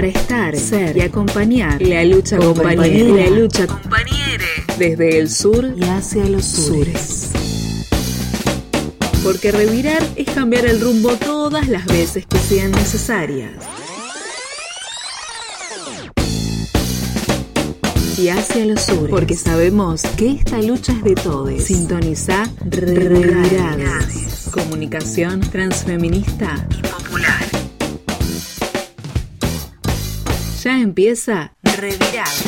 para estar, ser y acompañar la lucha compañera. La lucha compañere. Desde el sur y hacia los sures. Porque revirar es cambiar el rumbo todas las veces que sean necesarias. Y hacia los sures, porque sabemos que esta lucha es de todos. Sintoniza Revirades. Comunicación transfeminista y popular. Ya empieza Revirades.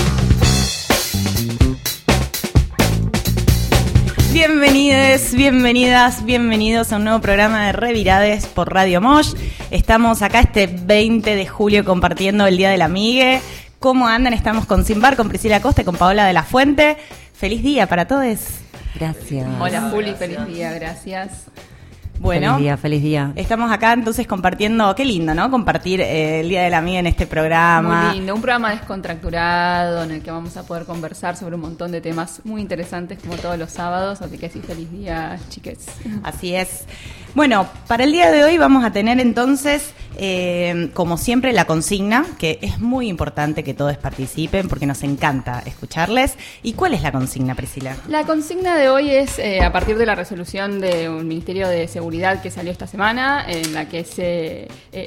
Bienvenides, bienvenidas, bienvenidos a un nuevo programa de Revirades por Radio Mosh. Estamos acá este 20 de julio compartiendo el Día del Amigue. ¿Cómo andan? Estamos con Simbar, con Priscila Costa y con Paola de la Fuente. Feliz día para todos. Gracias. Hola Juli, feliz día, gracias. Bueno, feliz día. Estamos acá entonces compartiendo, qué lindo, ¿no? Compartir el Día de la Amiga en este programa. Muy lindo, un programa descontracturado en el que vamos a poder conversar sobre un montón de temas muy interesantes como todos los sábados, así que sí, feliz día, chiques. Así es. Bueno, para el día de hoy vamos a tener entonces, como siempre, la consigna, que es muy importante que todos participen porque nos encanta escucharles. ¿Y cuál es la consigna, Priscila? La consigna de hoy es a partir de la resolución del Ministerio de Seguridad que salió esta semana, en la que se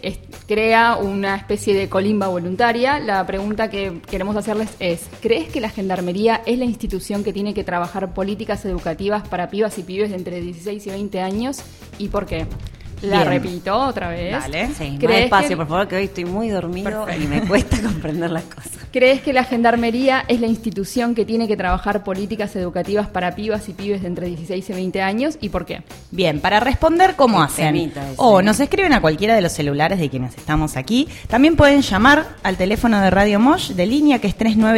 crea una especie de colimba voluntaria. La pregunta que queremos hacerles es, ¿crees que la Gendarmería es la institución que tiene que trabajar políticas educativas para pibas y pibes de entre 16 y 20 años? ¿Y por qué? La Bien. repito otra vez. Dale. Sí, más ¿Crees despacio, por favor, que hoy estoy muy dormido. Perfecto. Y me cuesta comprender las cosas. ¿Crees que la Gendarmería es la institución que tiene que trabajar políticas educativas para pibas y pibes de entre 16 y 20 años? ¿Y por qué? Bien, para responder, ¿cómo Qué hacen? temita ese. O nos escriben a cualquiera de los celulares de quienes estamos aquí. También pueden llamar al teléfono de Radio Mosh de línea, que es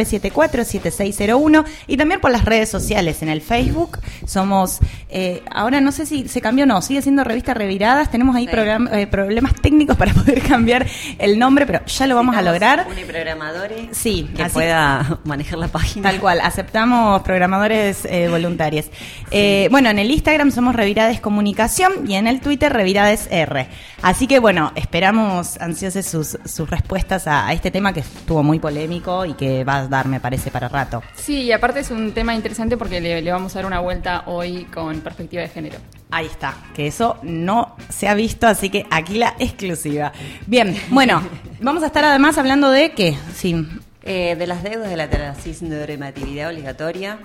3974-7601. Y también por las redes sociales, en el Facebook. Somos, ahora no sé si se cambió o no, sigue siendo Revista Reviradas. Tenemos ahí Sí. problemas técnicos para poder cambiar el nombre, pero ya lo vamos a lograr. Uniprogramadores Sí, que así- pueda manejar la página. Tal cual, aceptamos programadores voluntarios. Bueno, en el Instagram somos Revirades Comunicación y en el Twitter Revirades R. Así que bueno, esperamos ansiosos sus respuestas a este tema que estuvo muy polémico y que va a dar, me parece, para rato. Sí, y aparte es un tema interesante porque le vamos a dar una vuelta hoy con perspectiva de género. Ahí está, que eso no se ha visto, así que aquí la exclusiva. Bien, bueno, vamos a estar además hablando de ¿qué? Sí. De las deudas de la cisnormatividad obligatoria.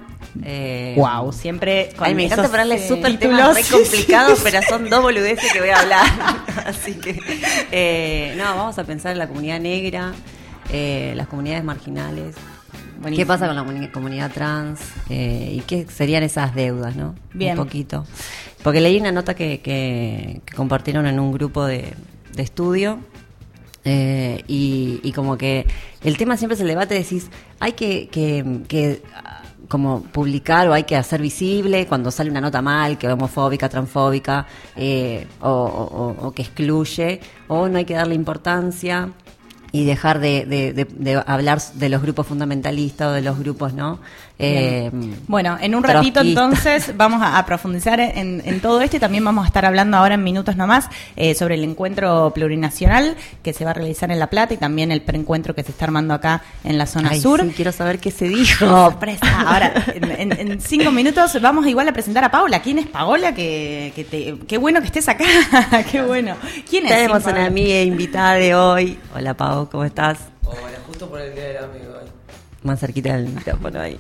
Wow, siempre con Ay, me encanta esos, ponerle súper títulos. temas re complicados, pero son dos boludeces que voy a hablar. Así que, no, vamos a pensar en la comunidad negra, las comunidades marginales. Buenísimo. ¿Qué pasa con la comunidad trans? ¿Y qué serían esas deudas, no? Bien. Un poquito. Porque leí una nota que compartieron en un grupo de estudio. Y como que el tema siempre es el debate, decís, hay que como publicar o hay que hacer visible cuando sale una nota mal, que es homofóbica, transfóbica, o que excluye, o no hay que darle importancia y dejar de hablar de los grupos fundamentalistas o de los grupos, ¿no? Bueno, en un ratito trotskista. entonces vamos a profundizar en todo esto y también vamos a estar hablando ahora en minutos nomás sobre el encuentro plurinacional que se va a realizar en La Plata y también el preencuentro que se está armando acá en la zona Ay, sur. sí, quiero saber qué se dijo. Sorpresa. Ahora, en 5 minutos vamos igual a presentar a Paula. ¿Quién es Paola? Qué bueno que estés acá. Qué bueno. ¿Quién es? Tenemos Sí, una Paola? amiga invitada de hoy. Hola, Pau, ¿cómo estás? Hola, justo por el día del amigo. Más cerquita del micrófono ahí.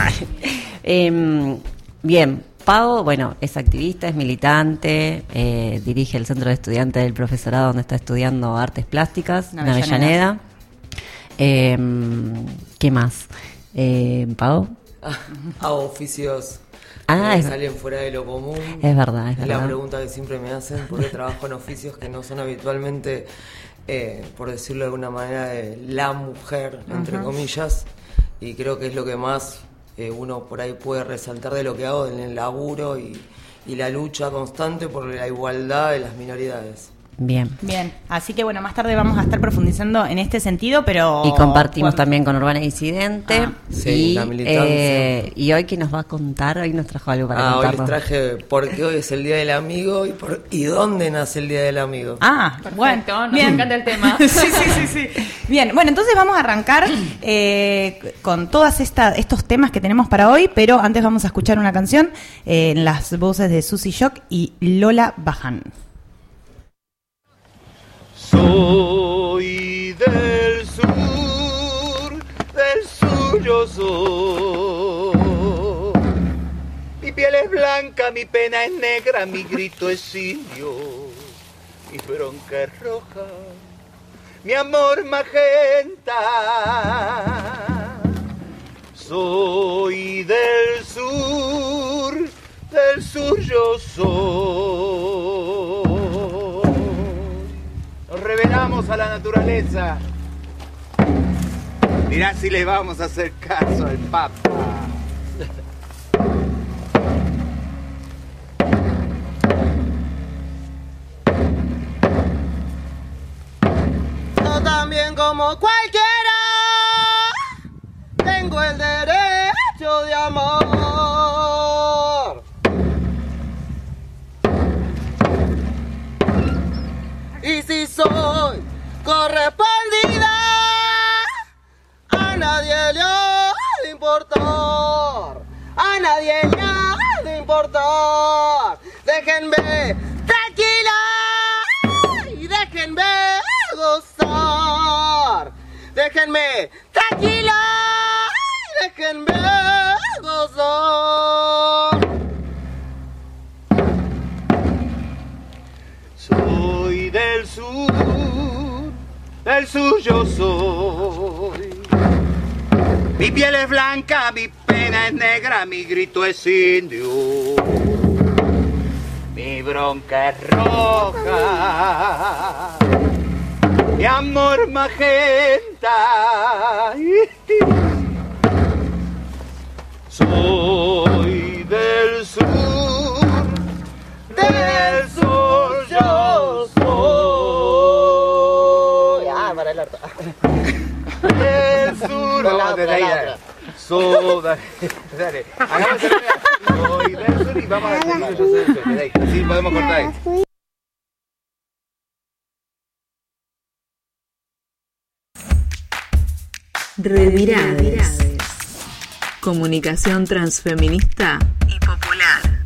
Bien, Pau, bueno, es activista, es militante, dirige el centro de estudiantes del profesorado donde está estudiando artes plásticas, en Avellaneda. Avellaneda. ¿Qué más? Pau. Hago oficios Ah, que es- salen fuera de lo común. Es verdad, es Es la verdad. pregunta que siempre me hacen, porque trabajo en oficios que no son habitualmente, por decirlo de alguna manera, de la mujer, entre comillas, y creo que es lo que más uno por ahí puede resaltar de lo que hago en el laburo y la lucha constante por la igualdad de las minoridades. Bien. Bien, así que bueno, más tarde vamos a estar profundizando en este sentido, pero... Y compartimos también con Urbana Disidente. Sí, la militancia. Y hoy, ¿qué nos va a contar? Hoy nos trajo algo para Hoy contarnos. les traje porque hoy es el Día del Amigo y dónde nace el Día del Amigo. Perfecto, bueno, nos bien. encanta el tema. sí. Bien, bueno, entonces vamos a arrancar con todos estos temas que tenemos para hoy, pero antes vamos a escuchar una canción en las voces de Susy Shock y Lola Bajan. Soy del sur yo soy. Mi piel es blanca, mi pena es negra, mi grito es indio, mi bronca es roja, mi amor magenta. Soy del sur yo soy. Nos revelamos a la naturaleza. Mirá si le vamos a hacer caso al Papa. Yo también como cualquiera tengo el derecho de amor. Y si soy correspondida, a nadie le ha de importar, a nadie le ha de importar. Déjenme tranquila y déjenme gozar. Déjenme tranquila y déjenme gozar. Soy del sur yo soy. Mi piel es blanca, mi pena es negra, mi grito es indio, mi bronca es roja, mi amor magenta. Soy del sur yo soy. Para el harto. Del sur, vamos de ahí. Dale. Hagamos el soy del sur y vamos a hacer yo soy del sur. De ahí. Así podemos cortar ahí. Revirades. Comunicación transfeminista y popular.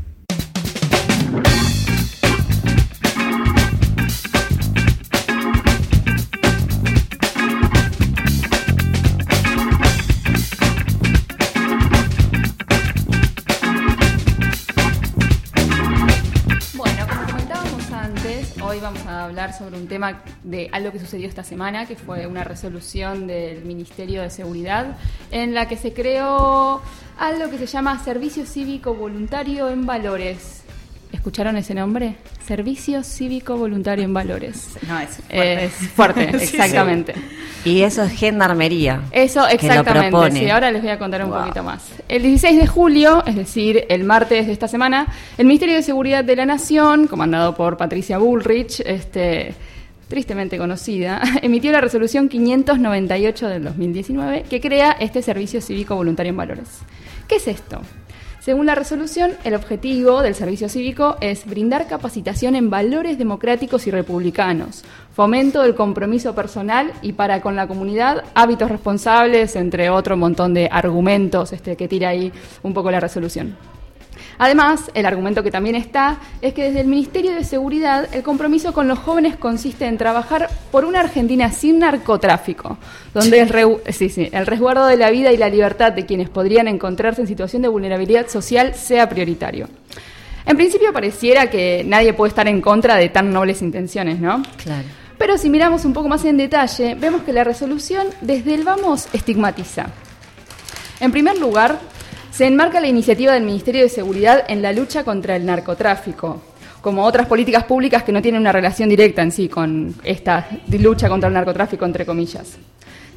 Bueno, como comentábamos antes, hoy vamos a hablar sobre un tema de algo que sucedió esta semana, que fue una resolución del Ministerio de Seguridad en la que se creó algo que se llama Servicio Cívico Voluntario en Valores. ¿Escucharon ese nombre? Servicio Cívico Voluntario en Valores. No, es fuerte. Es fuerte, exactamente. Y eso es gendarmería. Eso, que exactamente. lo propone. Sí, ahora les voy a contar un poquito más. El 16 de julio, es decir, el martes de esta semana, el Ministerio de Seguridad de la Nación, comandado por Patricia Bullrich, tristemente conocida, emitió la resolución 598 del 2019 que crea este Servicio Cívico Voluntario en Valores. ¿Qué es esto? Según la resolución, el objetivo del servicio cívico es brindar capacitación en valores democráticos y republicanos, fomento del compromiso personal y para con la comunidad, hábitos responsables, entre otro montón de argumentos que tira ahí un poco la resolución. Además, el argumento que también está es que desde el Ministerio de Seguridad el compromiso con los jóvenes consiste en trabajar por una Argentina sin narcotráfico, donde el resguardo de la vida y la libertad de quienes podrían encontrarse en situación de vulnerabilidad social sea prioritario. En principio pareciera que nadie puede estar en contra de tan nobles intenciones, ¿no? Claro. Pero si miramos un poco más en detalle, vemos que la resolución desde el vamos estigmatiza. En primer lugar, se enmarca la iniciativa del Ministerio de Seguridad en la lucha contra el narcotráfico, como otras políticas públicas que no tienen una relación directa en sí con esta lucha contra el narcotráfico, entre comillas.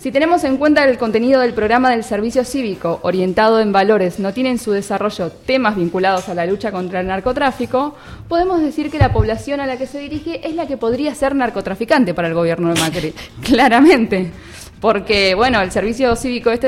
Si tenemos en cuenta el contenido del programa del servicio cívico orientado en valores no tiene en su desarrollo temas vinculados a la lucha contra el narcotráfico, podemos decir que la población a la que se dirige es la que podría ser narcotraficante para el gobierno de Macri, claramente. Porque, bueno, el servicio cívico el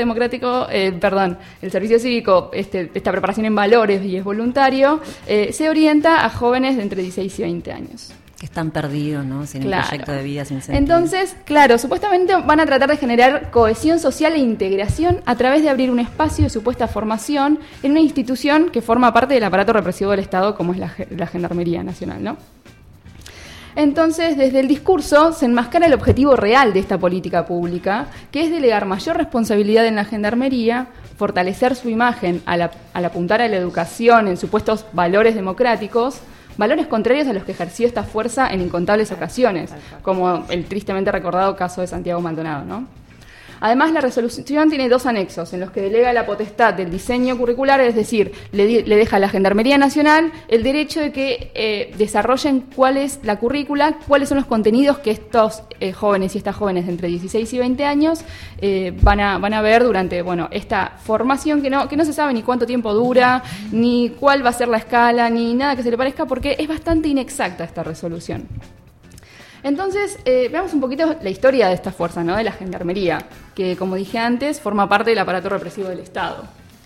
servicio cívico, esta preparación en valores y es voluntario, se orienta a jóvenes de entre 16 y 20 años. Que están perdidos, ¿no? Sin un proyecto de vida, sin sentido. Entonces, claro, supuestamente van a tratar de generar cohesión social e integración a través de abrir un espacio de supuesta formación en una institución que forma parte del aparato represivo del Estado, como es la Gendarmería Nacional, ¿no? Entonces, desde el discurso se enmascara el objetivo real de esta política pública, que es delegar mayor responsabilidad en la Gendarmería, fortalecer su imagen al apuntar a la educación en supuestos valores democráticos, valores contrarios a los que ejerció esta fuerza en incontables ocasiones, como el tristemente recordado caso de Santiago Maldonado, ¿no? Además, la resolución tiene 2 anexos en los que delega la potestad del diseño curricular, es decir, le deja a la Gendarmería Nacional el derecho de que desarrollen cuál es la currícula, cuáles son los contenidos que estos jóvenes y estas jóvenes de entre 16 y 20 años van a ver durante esta formación que no se sabe ni cuánto tiempo dura, ni cuál va a ser la escala, ni nada que se le parezca, porque es bastante inexacta esta resolución. Entonces, veamos un poquito la historia de esta fuerza, ¿no? De la Gendarmería, que, como dije antes, forma parte del aparato represivo del Estado.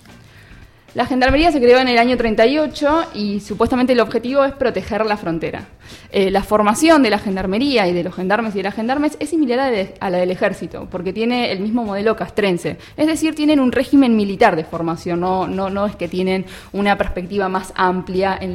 La Gendarmería se creó en el año 38 y supuestamente el objetivo es proteger la frontera. La formación de la Gendarmería y de los gendarmes y de las gendarmes es similar a la del Ejército, porque tiene el mismo modelo castrense. Es decir, tienen un régimen militar de formación, no es que tienen una perspectiva más amplia en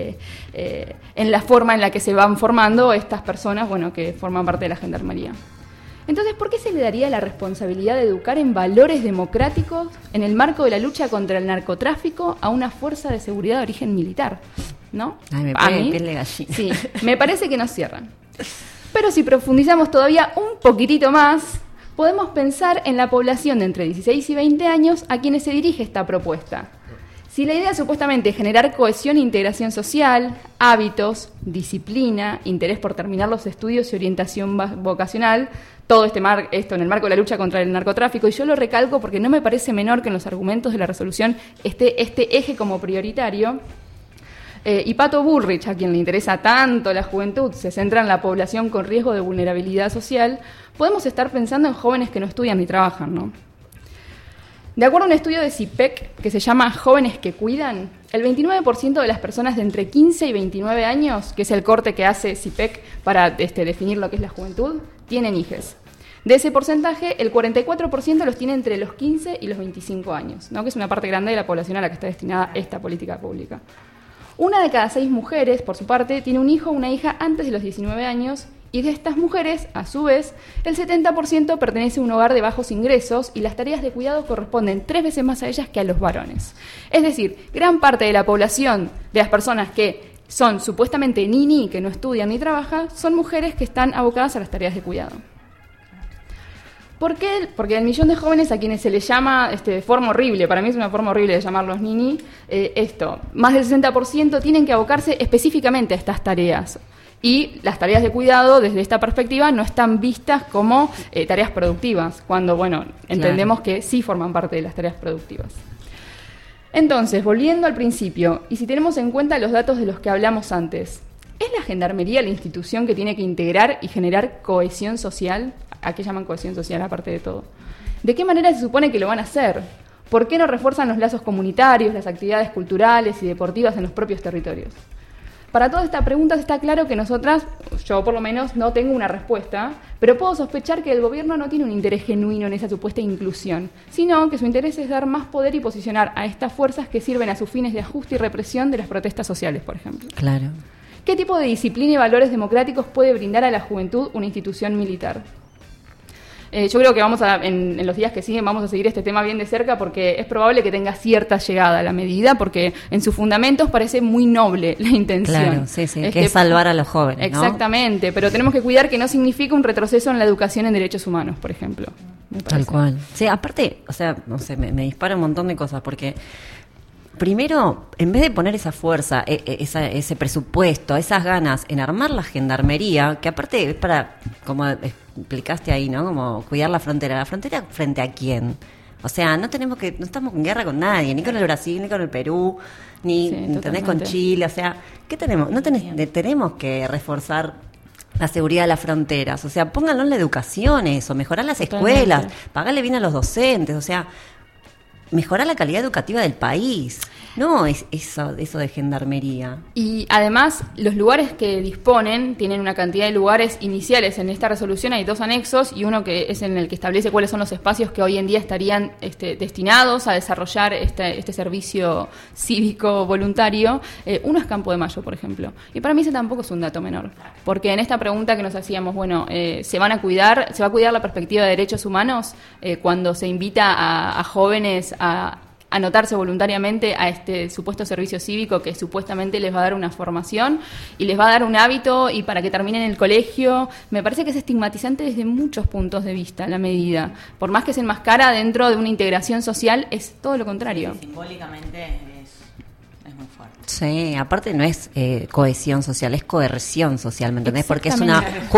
la forma en la que se van formando estas personas, que forman parte de la Gendarmería. Entonces, ¿por qué se le daría la responsabilidad de educar en valores democráticos en el marco de la lucha contra el narcotráfico a una fuerza de seguridad de origen militar? ¿No? Ay, me pone piel de gallina. Sí, me parece que nos cierran. Pero si profundizamos todavía un poquitito más, podemos pensar en la población de entre 16 y 20 años a quienes se dirige esta propuesta. Si la idea supuestamente es generar cohesión e integración social, hábitos, disciplina, interés por terminar los estudios y orientación vocacional, todo esto en el marco de la lucha contra el narcotráfico, y yo lo recalco porque no me parece menor que en los argumentos de la resolución esté este eje como prioritario, y Pato Bullrich, a quien le interesa tanto la juventud, se centra en la población con riesgo de vulnerabilidad social, podemos estar pensando en jóvenes que no estudian ni trabajan, ¿no? De acuerdo a un estudio de CIPEC que se llama Jóvenes que Cuidan, el 29% de las personas de entre 15 y 29 años, que es el corte que hace CIPEC para definir lo que es la juventud, tienen hijes. De ese porcentaje, el 44% los tiene entre los 15 y los 25 años, ¿no? Que es una parte grande de la población a la que está destinada esta política pública. 1 de cada 6 mujeres, por su parte, tiene un hijo o una hija antes de los 19 años, y de estas mujeres, a su vez, el 70% pertenece a un hogar de bajos ingresos y las tareas de cuidado corresponden 3 veces más a ellas que a los varones. Es decir, gran parte de la población de las personas que son supuestamente nini, que no estudian ni trabajan, son mujeres que están abocadas a las tareas de cuidado. ¿Por qué? Porque el millón de jóvenes a quienes se les llama de forma horrible, para mí es una forma horrible de llamarlos nini, más del 60% tienen que abocarse específicamente a estas tareas. Y las tareas de cuidado, desde esta perspectiva, no están vistas como tareas productivas, cuando, entendemos que sí forman parte de las tareas productivas. Entonces, volviendo al principio, y si tenemos en cuenta los datos de los que hablamos antes, ¿es la Gendarmería la institución que tiene que integrar y generar cohesión social? ¿A qué llaman cohesión social, aparte de todo? ¿De qué manera se supone que lo van a hacer? ¿Por qué no refuerzan los lazos comunitarios, las actividades culturales y deportivas en los propios territorios? Para todas estas preguntas está claro que nosotras, yo por lo menos, no tengo una respuesta, pero puedo sospechar que el gobierno no tiene un interés genuino en esa supuesta inclusión, sino que su interés es dar más poder y posicionar a estas fuerzas que sirven a sus fines de ajuste y represión de las protestas sociales, por ejemplo. Claro. ¿Qué tipo de disciplina y valores democráticos puede brindar a la juventud una institución militar? Yo creo que en los días que siguen vamos a seguir este tema bien de cerca porque es probable que tenga cierta llegada a la medida, porque en sus fundamentos parece muy noble la intención. Claro, sí, que es salvar a los jóvenes, ¿no? Exactamente, pero tenemos que cuidar que no signifique un retroceso en la educación en derechos humanos, por ejemplo. Tal cual. Sí, aparte, no sé, me dispara un montón de cosas porque primero, en vez de poner esa fuerza, ese presupuesto, esas ganas en armar la gendarmería, que aparte es para, como explicaste ahí, ¿no? Como cuidar la frontera. ¿La frontera frente a quién? O sea, no estamos en guerra con nadie, ni con el Brasil, ni con el Perú, ni ¿entendés? Con Chile. O sea, ¿qué tenemos? Tenemos que reforzar la seguridad de las fronteras. O sea, pónganlo en la educación eso, mejorar las escuelas, pagarle bien a los docentes, o sea, mejorar la calidad educativa del país. No es eso de gendarmería. Y además, los lugares que disponen tienen una cantidad de lugares iniciales. En esta resolución hay 2 anexos y uno que es en el que establece cuáles son los espacios que hoy en día estarían destinados a desarrollar este servicio cívico voluntario. Uno es Campo de Mayo, por ejemplo. Y para mí ese tampoco es un dato menor. Porque en esta pregunta que nos hacíamos, ¿se va a cuidar la perspectiva de derechos humanos cuando se invita a jóvenes a anotarse voluntariamente a este supuesto servicio cívico que supuestamente les va a dar una formación y les va a dar un hábito y para que terminen el colegio? Me parece que es estigmatizante desde muchos puntos de vista la medida. Por más que se enmascara dentro de una integración social, es todo lo contrario. Sí, simbólicamente es muy fuerte. Sí, aparte no es cohesión social, es coerción social, ¿me entendés? Porque es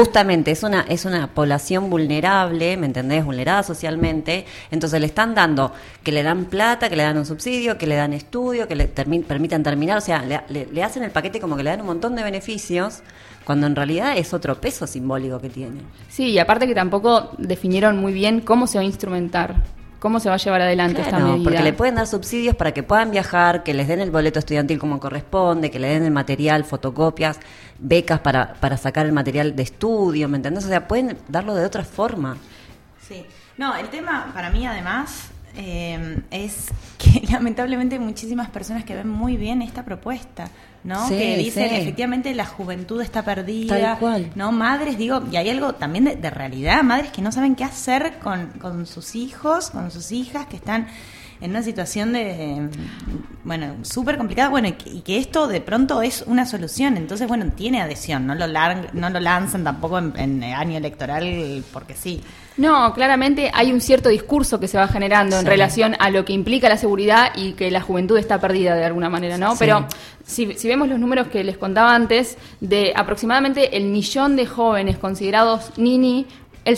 una población vulnerable, ¿me entendés? Vulnerada socialmente, entonces le están dando, que le dan plata, que le dan un subsidio, que le dan estudio, que le permitan terminar, o sea, le hacen el paquete como que le dan un montón de beneficios, cuando en realidad es otro peso simbólico que tiene. Sí, y aparte que tampoco definieron muy bien cómo se va a instrumentar. ¿Cómo se va a llevar adelante esta medida? Porque le pueden dar subsidios para que puedan viajar, que les den el boleto estudiantil como corresponde, que le den el material, fotocopias, becas para sacar el material de estudio, ¿me entendés? O sea, pueden darlo de otra forma. Sí. No, el tema para mí además es que lamentablemente hay muchísimas personas que ven muy bien esta propuesta, ¿no? Sí, que dicen, sí. Efectivamente la juventud está perdida. Tal cual. ¿No? Madres, digo, y hay algo también de realidad, madres que no saben qué hacer con sus hijos, con sus hijas, que están en una situación súper complicada, y que esto de pronto es una solución, entonces, tiene adhesión, no lo lanzan tampoco en año electoral porque sí. No, claramente hay un cierto discurso que se va generando en relación a lo que implica la seguridad y que la juventud está perdida de alguna manera, ¿no? Sí. Pero si vemos los números que les contaba antes, de aproximadamente 1 millón de jóvenes considerados nini, el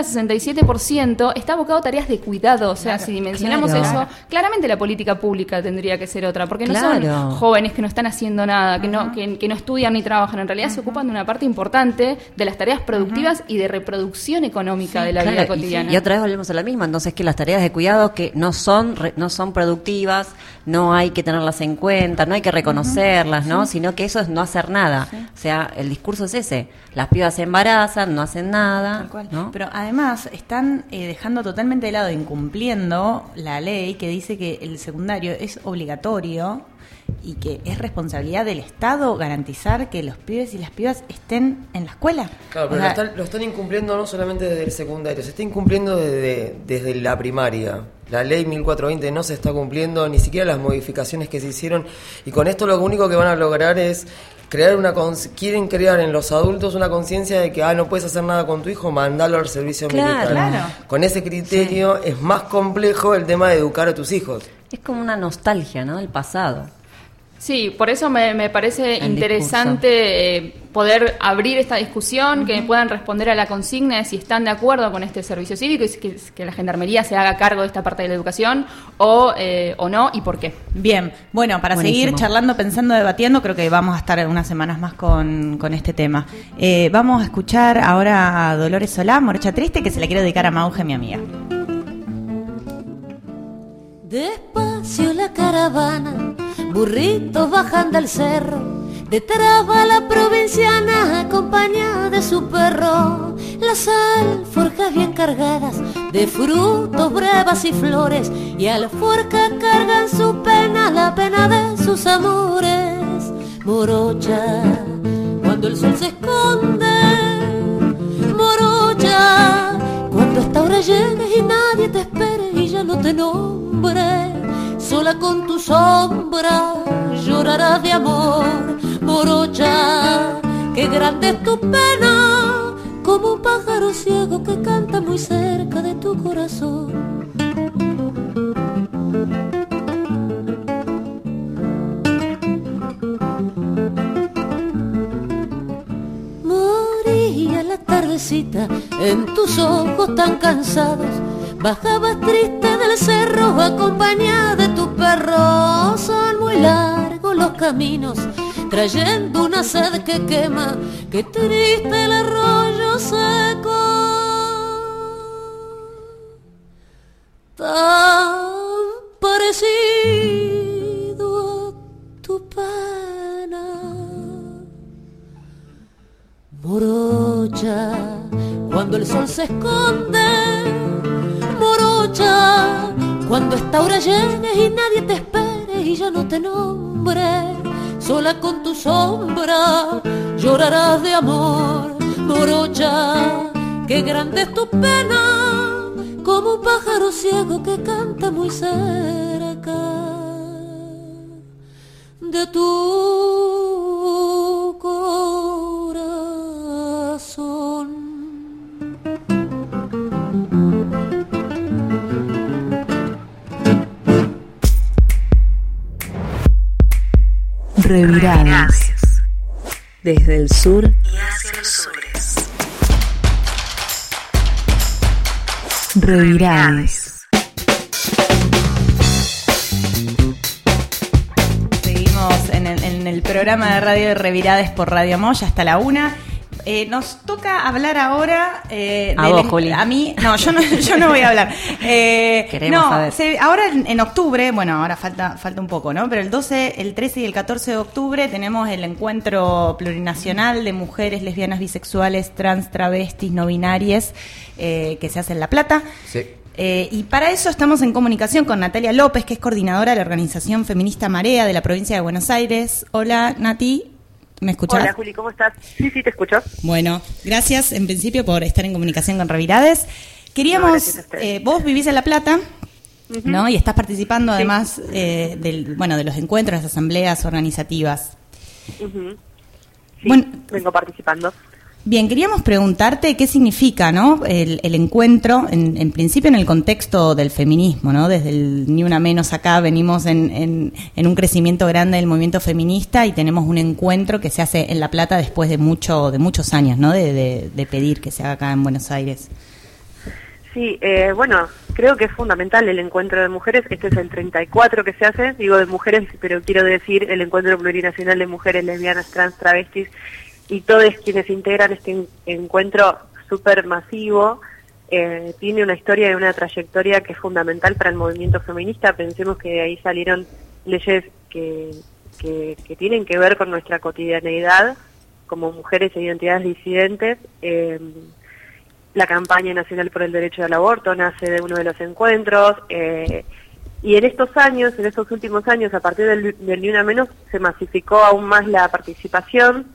60-67% está abocado a tareas de cuidado. O sea, si dimensionamos eso, claramente la política pública tendría que ser otra, porque no son jóvenes que no están haciendo nada, que no estudian ni trabajan. En realidad se ocupan de una parte importante de las tareas productivas y de reproducción económica de la vida cotidiana. Y otra vez volvemos a la misma, entonces que las tareas de cuidado que no son productivas, no hay que tenerlas en cuenta, no hay que reconocerlas, ¿no? Sino que eso es no hacer nada. Sí. O sea, el discurso es ese. Las pibas se embarazan, no hacen nada. Tal cual. ¿No? Pero además están dejando totalmente de lado, incumpliendo la ley que dice que el secundario es obligatorio y que es responsabilidad del Estado garantizar que los pibes y las pibas estén en la escuela. Claro, pero lo están incumpliendo no solamente desde el secundario, se está incumpliendo desde la primaria. La ley 1420 no se está cumpliendo, ni siquiera las modificaciones que se hicieron, y con esto lo único que van a lograr es quieren crear en los adultos una conciencia de que no puedes hacer nada con tu hijo, mandalo al servicio militar. Claro. Con ese criterio es más complejo el tema de educar a tus hijos. Es como una nostalgia, ¿no? Del pasado. Sí, por eso me parece interesante poder abrir esta discusión, que me puedan responder a la consigna de si están de acuerdo con este servicio cívico y que la Gendarmería se haga cargo de esta parte de la educación o no, y por qué. Bien, para seguir charlando, pensando, debatiendo, creo que vamos a estar unas semanas más con este tema. Vamos a escuchar ahora a Dolores Solá, Morocha Triste, que se la quiero dedicar a Mauge, mi amiga. Despacio la caravana, burritos bajan del cerro, detrás va la provinciana acompañada de su perro. Las alforjas bien cargadas de frutos, brevas y flores, y alforca cargan su pena, la pena de sus amores. Morocha, cuando el sol se esconde, morocha, cuando esta hora llegues y nadie te espere y ya no te nombre, sola con tu sombra llorarás de amor. Morocha, qué grande es tu pena, como un pájaro ciego que canta muy cerca de tu corazón. tardecita, en tus ojos tan cansados, bajabas triste del cerro acompañada de tu perro. Son muy largos los caminos, trayendo una sed que quema, que triste el arroyo seco. Tan parecido a tu pena, morocha, cuando el sol se esconde, morocha, cuando esta hora llegue y nadie te espere y ya no te nombre, sola con tu sombra llorarás de amor. Morocha, qué grande es tu pena, como un pájaro ciego que canta muy cerca de tu corazón. Reviradas. Desde el sur y hacia los sures. Reviradas. Seguimos en el programa de radio de Reviradas por Radio Moya hasta la 1. Nos toca hablar ahora vos, Juli. A mí, no, yo no voy a hablar. Queremos saber. Ahora en octubre, bueno, ahora falta un poco, ¿no? Pero el 12, el 13 y el 14 de octubre tenemos el encuentro plurinacional de mujeres lesbianas, bisexuales, trans, travestis, no binarias, que se hace en La Plata. Sí. Y para eso estamos en comunicación con Natalia López, que es coordinadora de la organización feminista Marea de la provincia de Buenos Aires. Hola, Nati. ¿Me escuchás? Hola, Juli, ¿cómo estás? Sí, te escucho. Bueno, gracias en principio por estar en comunicación con Reviradas. Queríamos, vos vivís en La Plata, ¿no? Y estás participando además de los encuentros, las asambleas organizativas. Sí, bueno, vengo participando. Bien, queríamos preguntarte qué significa, ¿no? El encuentro, en principio en el contexto del feminismo, ¿no? Desde el Ni Una Menos acá venimos en un crecimiento grande del movimiento feminista y tenemos un encuentro que se hace en La Plata después de muchos años, ¿no? De pedir que se haga acá en Buenos Aires. Sí, bueno, creo que es fundamental el encuentro de mujeres. Este es el 34 que se hace, digo de mujeres, pero quiero decir el encuentro plurinacional de mujeres lesbianas, trans, travestis y todos quienes integran este encuentro súper masivo. Tiene una historia y una trayectoria que es fundamental para el movimiento feminista. Pensemos que de ahí salieron leyes que tienen que ver con nuestra cotidianeidad como mujeres e identidades disidentes. La campaña nacional por el derecho al aborto nace de uno de los encuentros, y en estos últimos años, a partir del Ni Una Menos, se masificó aún más la participación.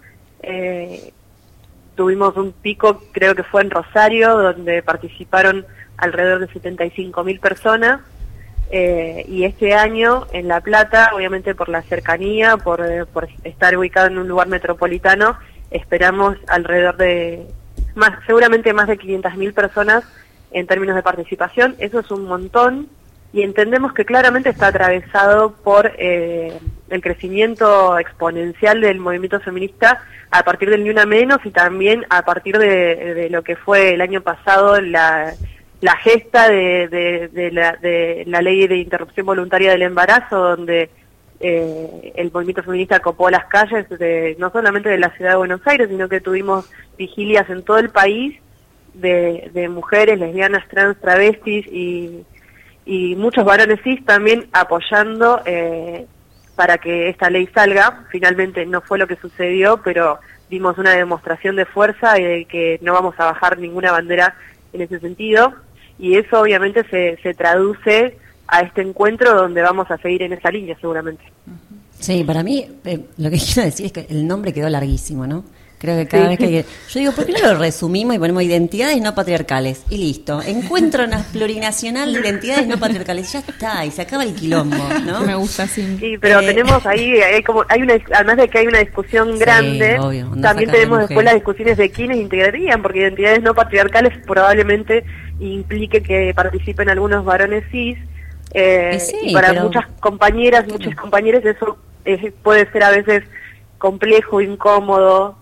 Tuvimos un pico, creo que fue en Rosario, donde participaron alrededor de 75.000 personas, y este año en La Plata, obviamente por la cercanía, por estar ubicado en un lugar metropolitano, esperamos alrededor de seguramente más de 500.000 personas en términos de participación. Eso es un montón, y entendemos que claramente está atravesado por el crecimiento exponencial del movimiento feminista a partir del Ni Una Menos, y también a partir de lo que fue el año pasado la gesta de la ley de interrupción voluntaria del embarazo, donde el movimiento feminista copó las calles no solamente de la ciudad de Buenos Aires, sino que tuvimos vigilias en todo el país de mujeres lesbianas, trans, travestis y muchos varones cis también apoyando para que esta ley salga. Finalmente no fue lo que sucedió, pero dimos una demostración de fuerza y de que no vamos a bajar ninguna bandera en ese sentido, y eso obviamente se traduce a este encuentro donde vamos a seguir en esa línea seguramente. Sí, para mí lo que quiero decir es que el nombre quedó larguísimo, ¿no? Creo que cada vez que... Yo digo, ¿por qué no lo resumimos y ponemos identidades no patriarcales? Y listo. Encuentro plurinacional de identidades no patriarcales. Ya está, y se acaba el quilombo, ¿no? Me gusta así. Sí, pero tenemos ahí, además de que hay una discusión grande, obvio, también tenemos después las discusiones de quiénes integrarían, porque identidades no patriarcales probablemente implique que participen algunos varones cis, y para muchas compañeras, muchos compañeros, eso puede ser a veces complejo, incómodo.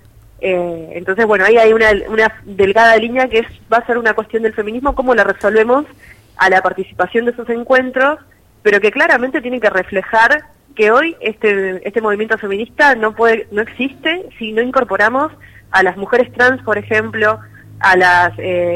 Entonces, bueno, ahí hay una delgada línea que va a ser una cuestión del feminismo, cómo la resolvemos a la participación de esos encuentros, pero que claramente tienen que reflejar que hoy este movimiento feminista no existe si no incorporamos a las mujeres trans, por ejemplo, a las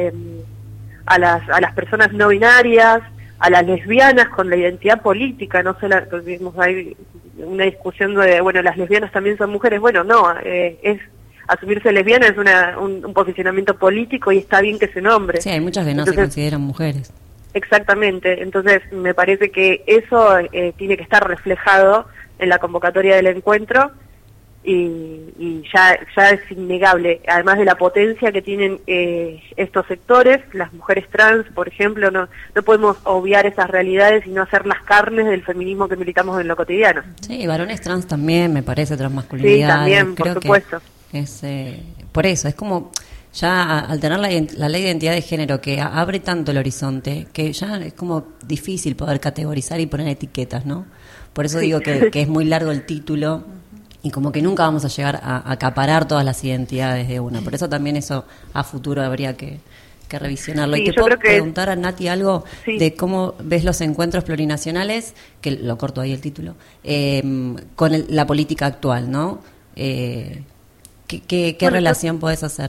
personas no binarias, a las lesbianas con la identidad política. No solo hay una discusión de, bueno, las lesbianas también son mujeres. Bueno, no, asumirse lesbiana es un posicionamiento político y está bien que se nombre. Sí, hay muchas que no se consideran mujeres. Exactamente, entonces me parece que eso tiene que estar reflejado en la convocatoria del encuentro y ya es innegable, además de la potencia que tienen estos sectores, las mujeres trans, por ejemplo, no podemos obviar esas realidades y no hacer las carnes del feminismo que militamos en lo cotidiano. Sí, varones trans también, me parece, transmasculinidad. Sí, también, por supuesto. Es, por eso, es como... Ya al tener la ley de identidad de género que abre tanto el horizonte, que ya es como difícil poder categorizar y poner etiquetas, ¿no? Por eso digo que es muy largo el título y como que nunca vamos a llegar a acaparar todas las identidades de una. Por eso también eso a futuro habría que revisionarlo. Sí, y te puedo preguntar a Nati algo de cómo ves los encuentros plurinacionales, que lo corto ahí el título, con la política actual, ¿no? ¿Qué relación podés hacer?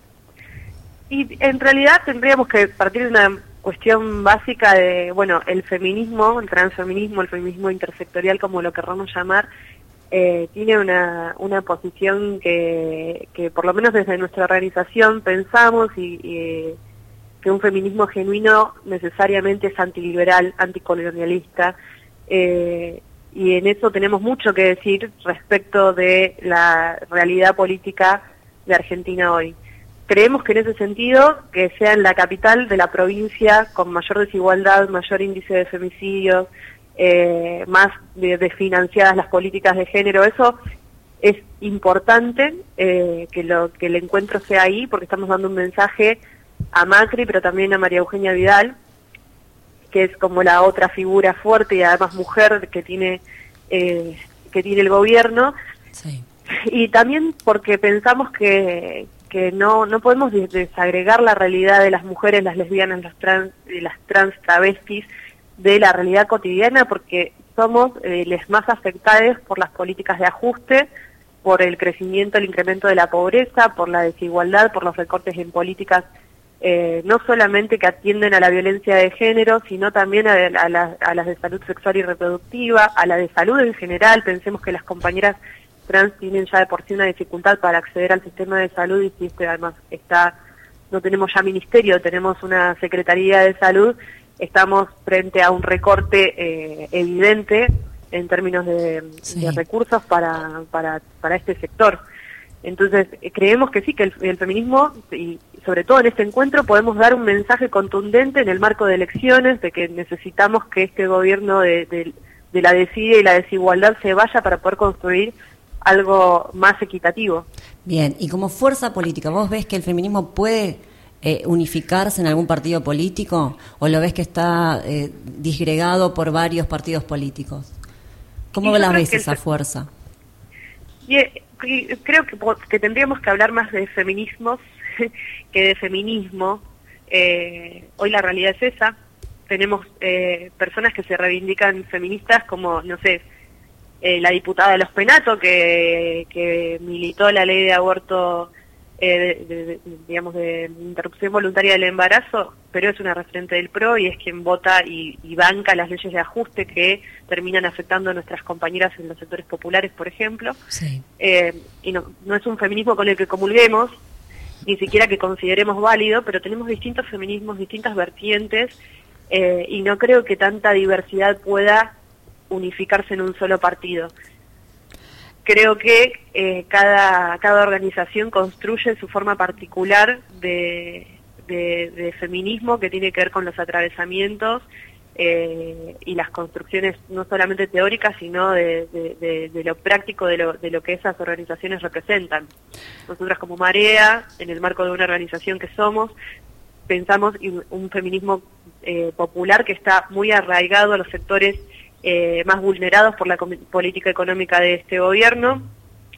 Y en realidad tendríamos que partir de una cuestión básica de, bueno, el feminismo, el transfeminismo, el feminismo intersectorial, como lo querramos llamar, tiene una posición que por lo menos desde nuestra organización pensamos y que un feminismo genuino necesariamente es antiliberal, anticolonialista, y en eso tenemos mucho que decir respecto de la realidad política de Argentina hoy. Creemos que en ese sentido, que sea en la capital de la provincia con mayor desigualdad, mayor índice de femicidios, más desfinanciadas las políticas de género, eso es importante que el encuentro sea ahí, porque estamos dando un mensaje a Macri, pero también a María Eugenia Vidal, que es como la otra figura fuerte y además mujer que tiene el gobierno. Sí. Y también porque pensamos que no podemos desagregar la realidad de las mujeres, las lesbianas, las trans travestis de la realidad cotidiana, porque somos las más afectadas por las políticas de ajuste, por el crecimiento, el incremento de la pobreza, por la desigualdad, por los recortes en políticas no solamente que atienden a la violencia de género, sino también a las de salud sexual y reproductiva, a la de salud en general. Pensemos que las compañeras trans tienen ya de por sí una dificultad para acceder al sistema de salud, y si además no tenemos ya ministerio, tenemos una Secretaría de Salud, estamos frente a un recorte evidente en términos de recursos para este sector. Entonces, creemos que sí, que el feminismo, y sobre todo en este encuentro, podemos dar un mensaje contundente en el marco de elecciones, de que necesitamos que este gobierno de la desidia y la desigualdad se vaya para poder construir algo más equitativo. Bien, y como fuerza política, ¿vos ves que el feminismo puede unificarse en algún partido político, o lo ves que está disgregado por varios partidos políticos? ¿Cómo la ves esa fuerza? Creo que tendríamos que hablar más de feminismos que de feminismo. Hoy la realidad es esa. Tenemos personas que se reivindican feministas como, no sé, la diputada de Los Penato, que militó la ley de aborto, digamos, de interrupción voluntaria del embarazo, pero es una referente del PRO y es quien vota y banca las leyes de ajuste que terminan afectando a nuestras compañeras en los sectores populares, por ejemplo. Sí. Y no es un feminismo con el que comulguemos, ni siquiera que consideremos válido, pero tenemos distintos feminismos, distintas vertientes, y no creo que tanta diversidad pueda unificarse en un solo partido. Creo que cada organización construye su forma particular de feminismo, que tiene que ver con los atravesamientos y las construcciones no solamente teóricas, sino de lo práctico de lo que esas organizaciones representan. Nosotras como Marea, en el marco de una organización que somos, pensamos un feminismo popular que está muy arraigado a los sectores más vulnerados por la política económica de este gobierno,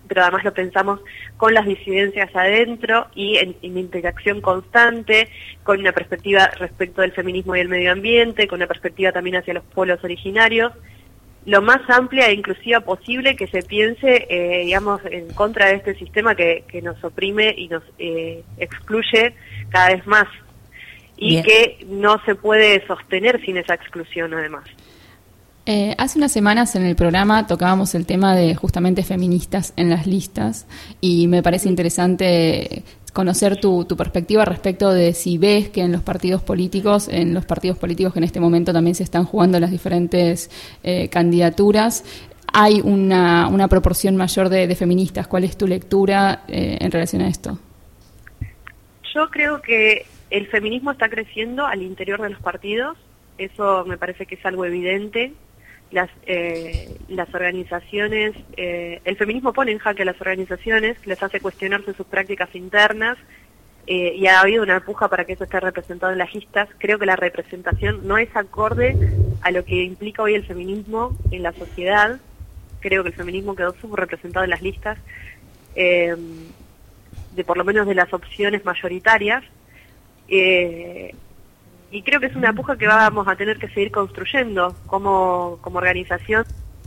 pero además lo pensamos con las disidencias adentro y en interacción constante, con una perspectiva respecto del feminismo y el medio ambiente, con una perspectiva también hacia los pueblos originarios, lo más amplia e inclusiva posible, que se piense, digamos, en contra de este sistema que nos oprime y nos excluye cada vez más, y Bien. que no se puede sostener sin esa exclusión, además. Hace unas semanas en el programa tocábamos el tema de justamente feministas en las listas, y me parece interesante conocer tu perspectiva respecto de si ves que en los partidos políticos que en este momento también se están jugando las diferentes candidaturas, hay una proporción mayor de feministas. ¿Cuál es tu lectura en relación a esto? Yo creo que el feminismo está creciendo al interior de los partidos, eso me parece que es algo evidente. Las organizaciones, el feminismo pone en jaque a las organizaciones, les hace cuestionarse sus prácticas internas, y ha habido una puja para que eso esté representado en las listas. Creo que la representación no es acorde a lo que implica hoy el feminismo en la sociedad. Creo que el feminismo quedó subrepresentado en las listas, de por lo menos de las opciones mayoritarias. Y creo que es una puja que vamos a tener que seguir construyendo como organización.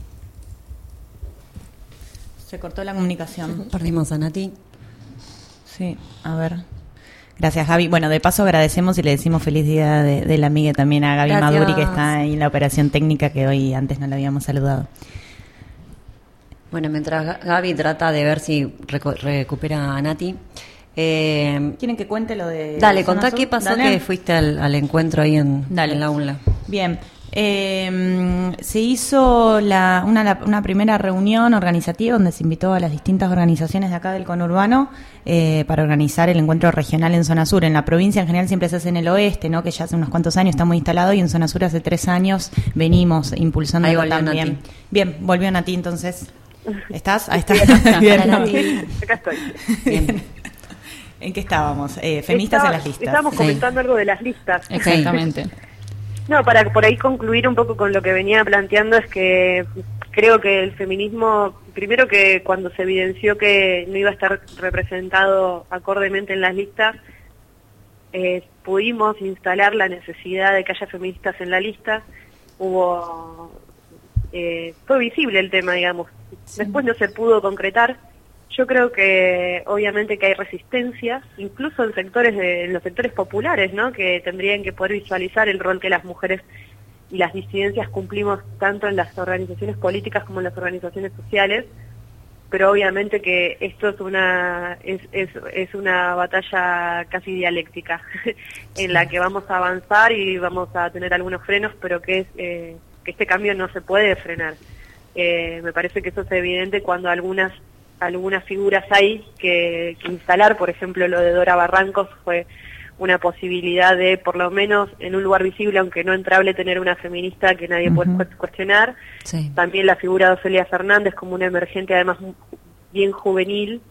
Se cortó la comunicación. Perdimos a Nati. Sí, a ver. Gracias, Gaby. Bueno, de paso agradecemos y le decimos feliz día de la amiga también a Gaby Gracias. Maduri, que está ahí en la operación técnica, que hoy antes no la habíamos saludado. Bueno, mientras Gaby trata de ver si recupera a Nati... ¿Quieren que cuente lo de Dale, Zona contá Sur? qué pasó. Dale. Que fuiste al encuentro ahí en la UNLA. Bien, se hizo una primera reunión organizativa donde se invitó a las distintas organizaciones de acá del conurbano para organizar el encuentro regional en Zona Sur. En la provincia en general siempre se hace en el oeste, ¿no? Que ya hace unos cuantos años está muy instalado, y en Zona Sur hace 3 años venimos impulsando Ahí volvió también. Nati. Bien, volvió Nati entonces. ¿Estás? Ahí está. Sí, Bien. acá estoy. Bien. ¿En qué estábamos? Feministas en las listas. Estábamos comentando algo de las listas. Exactamente. No, para por ahí concluir un poco con lo que venía planteando, es que creo que el feminismo, primero que cuando se evidenció que no iba a estar representado acordemente en las listas, pudimos instalar la necesidad de que haya feministas en la lista. Fue visible el tema, digamos. Después no se pudo concretar. Yo creo que obviamente que hay resistencia, incluso en los sectores populares, ¿no? Que tendrían que poder visualizar el rol que las mujeres y las disidencias cumplimos tanto en las organizaciones políticas como en las organizaciones sociales, pero obviamente que esto es una batalla casi dialéctica en la que vamos a avanzar y vamos a tener algunos frenos, pero que este cambio no se puede frenar. Me parece que eso es evidente cuando algunas figuras hay que instalar. Por ejemplo, lo de Dora Barrancos fue una posibilidad de, por lo menos en un lugar visible, aunque no entrable, tener una feminista que nadie puede cuestionar. Sí. También la figura de Ofelia Fernández como una emergente, además bien juvenil,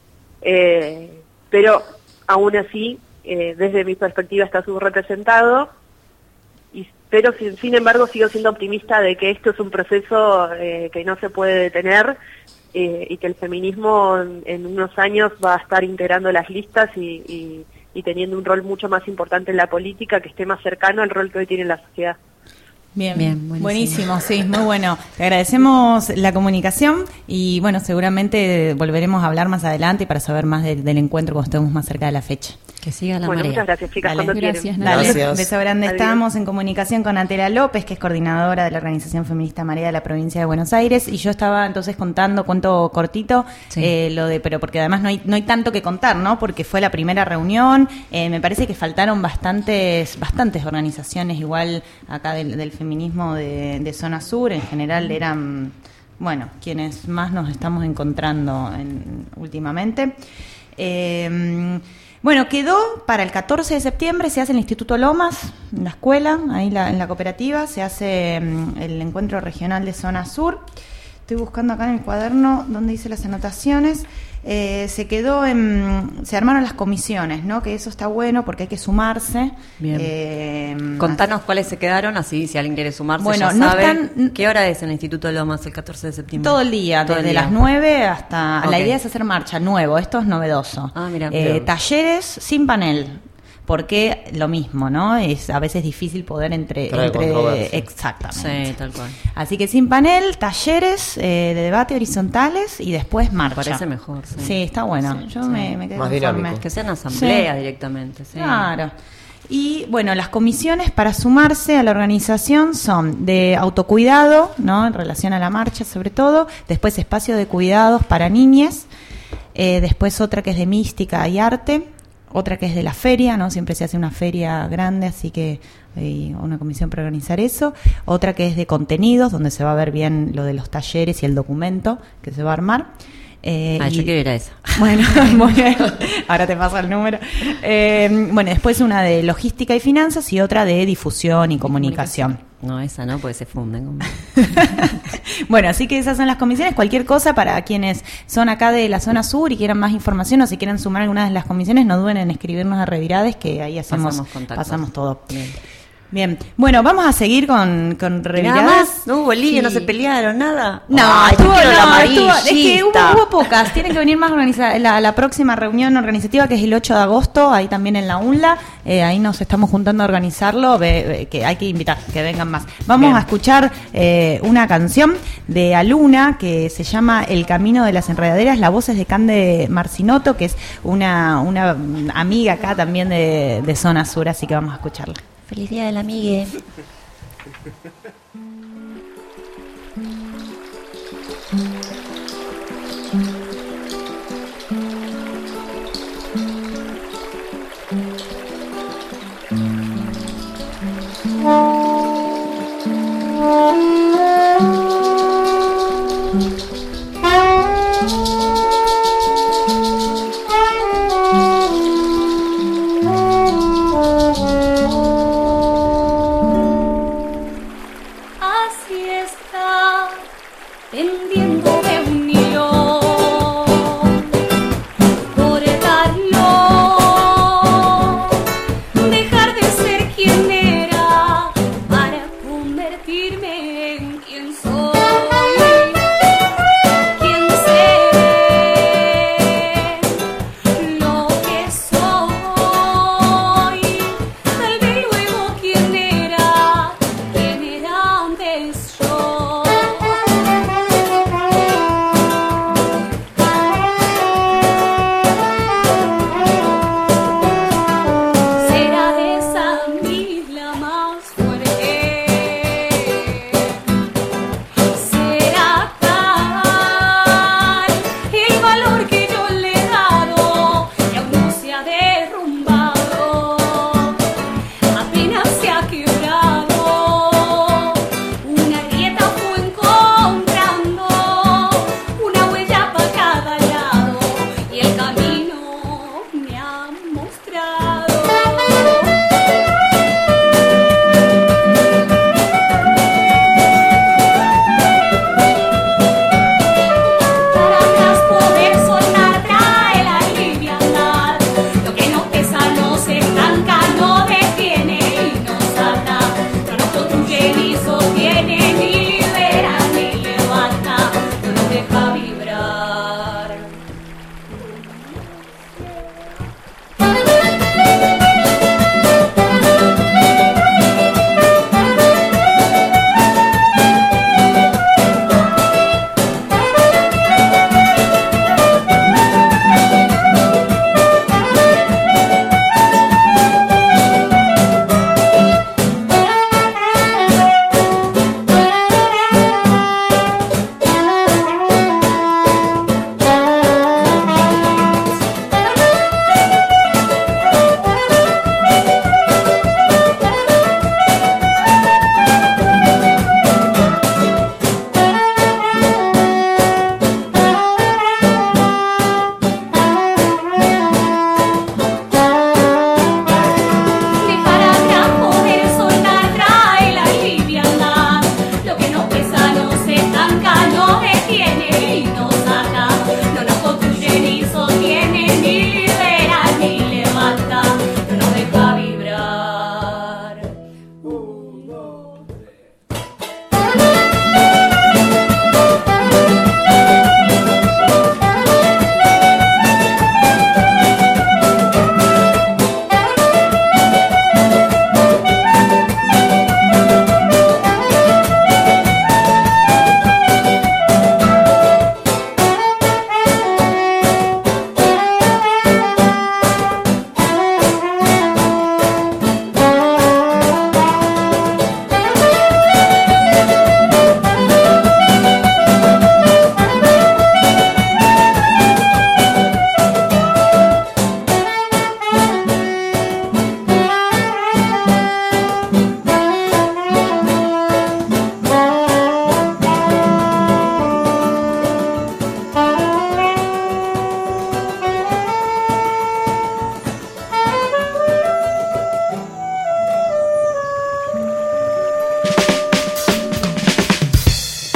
pero aún así, desde mi perspectiva, está subrepresentado. Pero sin embargo sigo siendo optimista de que esto es un proceso que no se puede detener, y que el feminismo en unos años va a estar integrando las listas y teniendo un rol mucho más importante en la política, que esté más cercano al rol que hoy tiene la sociedad. Bien, buenísimo, sí, muy bueno. Te agradecemos la comunicación y bueno, seguramente volveremos a hablar más adelante para saber más del encuentro cuando estemos más cerca de la fecha. Que siga la Bueno, marea. muchas gracias, chicas. Dale. Cuando Gracias, quieren. Nati. Dale, Gracias. beso grande. Adiós. Estamos en comunicación con Antela López, que es coordinadora de la Organización Feminista Marea de la provincia de Buenos Aires, y yo estaba entonces cuento cortito, Sí. pero porque además no hay tanto que contar, ¿no? Porque fue la primera reunión, me parece que faltaron bastantes organizaciones igual acá del feminismo de Zona Sur. En general eran, bueno, quienes más nos estamos encontrando últimamente. Bueno, quedó para el 14 de septiembre, se hace en el Instituto Lomas, en la escuela, ahí en la cooperativa, se hace el encuentro regional de Zona Sur. Estoy buscando acá en el cuaderno donde hice las anotaciones. Se armaron las comisiones, ¿no? Que eso está bueno porque hay que sumarse. Bien. Contanos cuáles se quedaron, así si alguien quiere sumarse bueno, ya no sabe. están, ¿Qué hora es en el Instituto Lomas el 14 de septiembre? todo el día, desde las 9 hasta... Okay. La idea es hacer marcha, nuevo, esto es novedoso. Mira. Talleres sin panel. Porque lo mismo, ¿no? Es a veces difícil poder entre exactamente. Sí, tal cual. Así que sin panel, talleres de debate horizontales y después marcha. Me parece mejor. Sí, está bueno. Sí, Yo sí. me quedé Más conforme. dinámico. Que sean asamblea Sí. directamente. Sí. Claro. Y bueno, las comisiones para sumarse a la organización son de autocuidado, ¿no? En relación a la marcha sobre todo, después espacio de cuidados para niñas, después otra que es de mística y arte, otra que es de la feria, ¿no? Siempre se hace una feria grande, así que hay una comisión para organizar eso. Otra que es de contenidos, donde se va a ver bien lo de los talleres y el documento que se va a armar. Yo quiero ir a esa. Bueno, muy bien. Ahora te paso el número. Bueno, después una de logística y finanzas y otra de difusión y comunicación. No, esa no, porque se funden. Bueno, así que esas son las comisiones. Cualquier cosa para quienes son acá de la zona sur y quieran más información o si quieren sumar alguna de las comisiones, no duden en escribirnos a Revirades, que ahí pasamos todo. Bien, bueno, vamos a seguir con Revirades. ¿Nada más? ¿No hubo lío? Sí. ¿No se pelearon? ¿Nada? No, Ay, estuvo, yo quiero la es amarillita. que hubo pocas. Tienen que venir más organizadas. La próxima reunión organizativa, que es el 8 de agosto, ahí también en la UNLA. Ahí nos estamos juntando a organizarlo. Que hay que invitar, que vengan más. Vamos a escuchar una canción de Aluna que se llama El Camino de las Enredaderas. La voz es de Cande Marcinotto, que es una amiga acá también de zona sur, así que vamos a escucharla. Feliz día del amigue.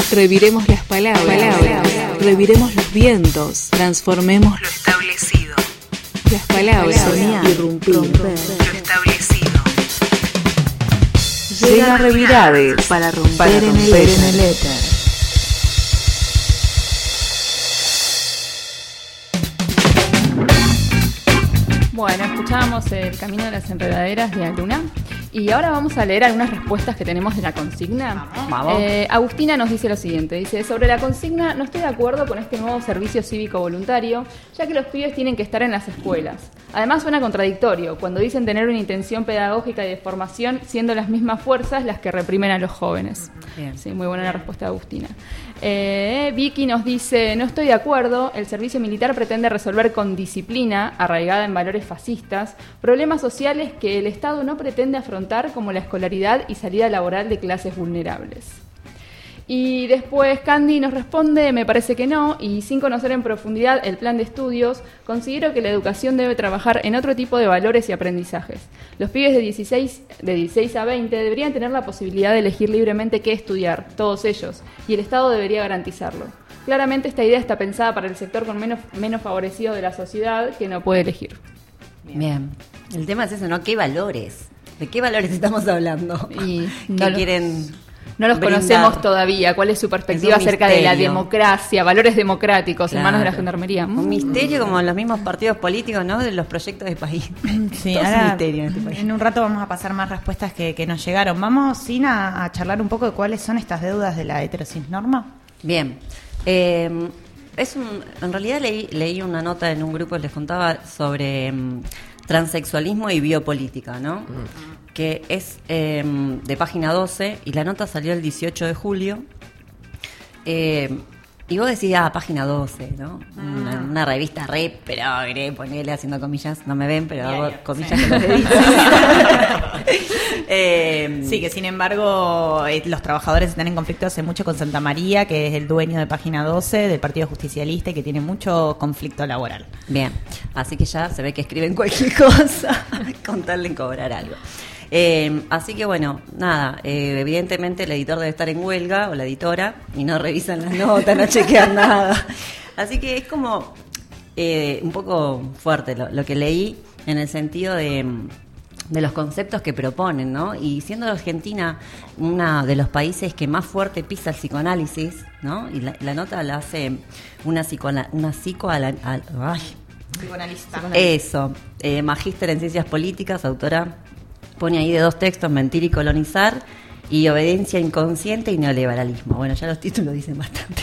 Reviremos las palabras, reviremos los vientos, transformemos lo establecido. Las palabras, irrumpir, lo establecido. Llega Revirades para romper en el éter. Bueno, escuchábamos El Camino de las Enredaderas de Aluna y ahora vamos a leer algunas respuestas que tenemos de la consigna. Vamos. Agustina nos dice lo siguiente, dice: sobre la consigna, no estoy de acuerdo con este nuevo servicio cívico voluntario, ya que los pibes tienen que estar en las escuelas. Además suena contradictorio cuando dicen tener una intención pedagógica y de formación, siendo las mismas fuerzas las que reprimen a los jóvenes. Bien. Sí, muy buena la respuesta de Agustina. Vicky nos dice: no estoy de acuerdo, el servicio militar pretende resolver con disciplina, arraigada en valores fascistas, problemas sociales que el Estado no pretende afrontar, como la escolaridad y salida laboral de clases vulnerables. Y después Candy nos responde: me parece que no, y sin conocer en profundidad el plan de estudios, considero que la educación debe trabajar en otro tipo de valores y aprendizajes. Los pibes de 16 a 20 deberían tener la posibilidad de elegir libremente qué estudiar, todos ellos, y el Estado debería garantizarlo. Claramente esta idea está pensada para el sector con menos favorecido de la sociedad, que no puede elegir. Bien. El tema es eso, ¿no? ¿Qué valores? ¿De qué valores estamos hablando? Y ¿Qué quieren? No los brindar? conocemos todavía. ¿Cuál es su perspectiva Es un acerca de la misterio. democracia, valores democráticos en Claro. manos de la gendarmería? Un misterio como los mismos partidos políticos, ¿no? De los proyectos de país. Sí, Todo es un ahora misterio en este país. en un rato vamos a pasar más respuestas que nos llegaron. Vamos, Sina, a charlar un poco de cuáles son estas deudas de la heterosis-norma. Bien. En realidad leí una nota en un grupo que les contaba sobre transexualismo y biopolítica, ¿no? Que es de página 12 y la nota salió el 18 de julio. Y vos decís, página 12, ¿no? Una revista re progre, ponele haciendo comillas, no me ven, pero hago comillas con los deditos. Sí, que sin embargo los trabajadores están en conflicto hace mucho con Santa María, que es el dueño de página 12 del Partido Justicialista y que tiene mucho conflicto laboral. Bien, así que ya se ve que escriben cualquier cosa con tal de cobrar algo. Así que bueno, nada, evidentemente el editor debe estar en huelga, o la editora, y no revisan las notas, no chequean nada. Así que es como un poco fuerte lo que leí en el sentido de los conceptos que proponen, ¿no? Y siendo Argentina uno de los países que más fuerte pisa el psicoanálisis, ¿no? Y la nota la hace una Psicoanalista. eso, magíster en ciencias políticas, autora, pone ahí de 2 textos: Mentir y colonizar, y Obediencia inconsciente y neoliberalismo. Bueno, ya los títulos dicen bastante.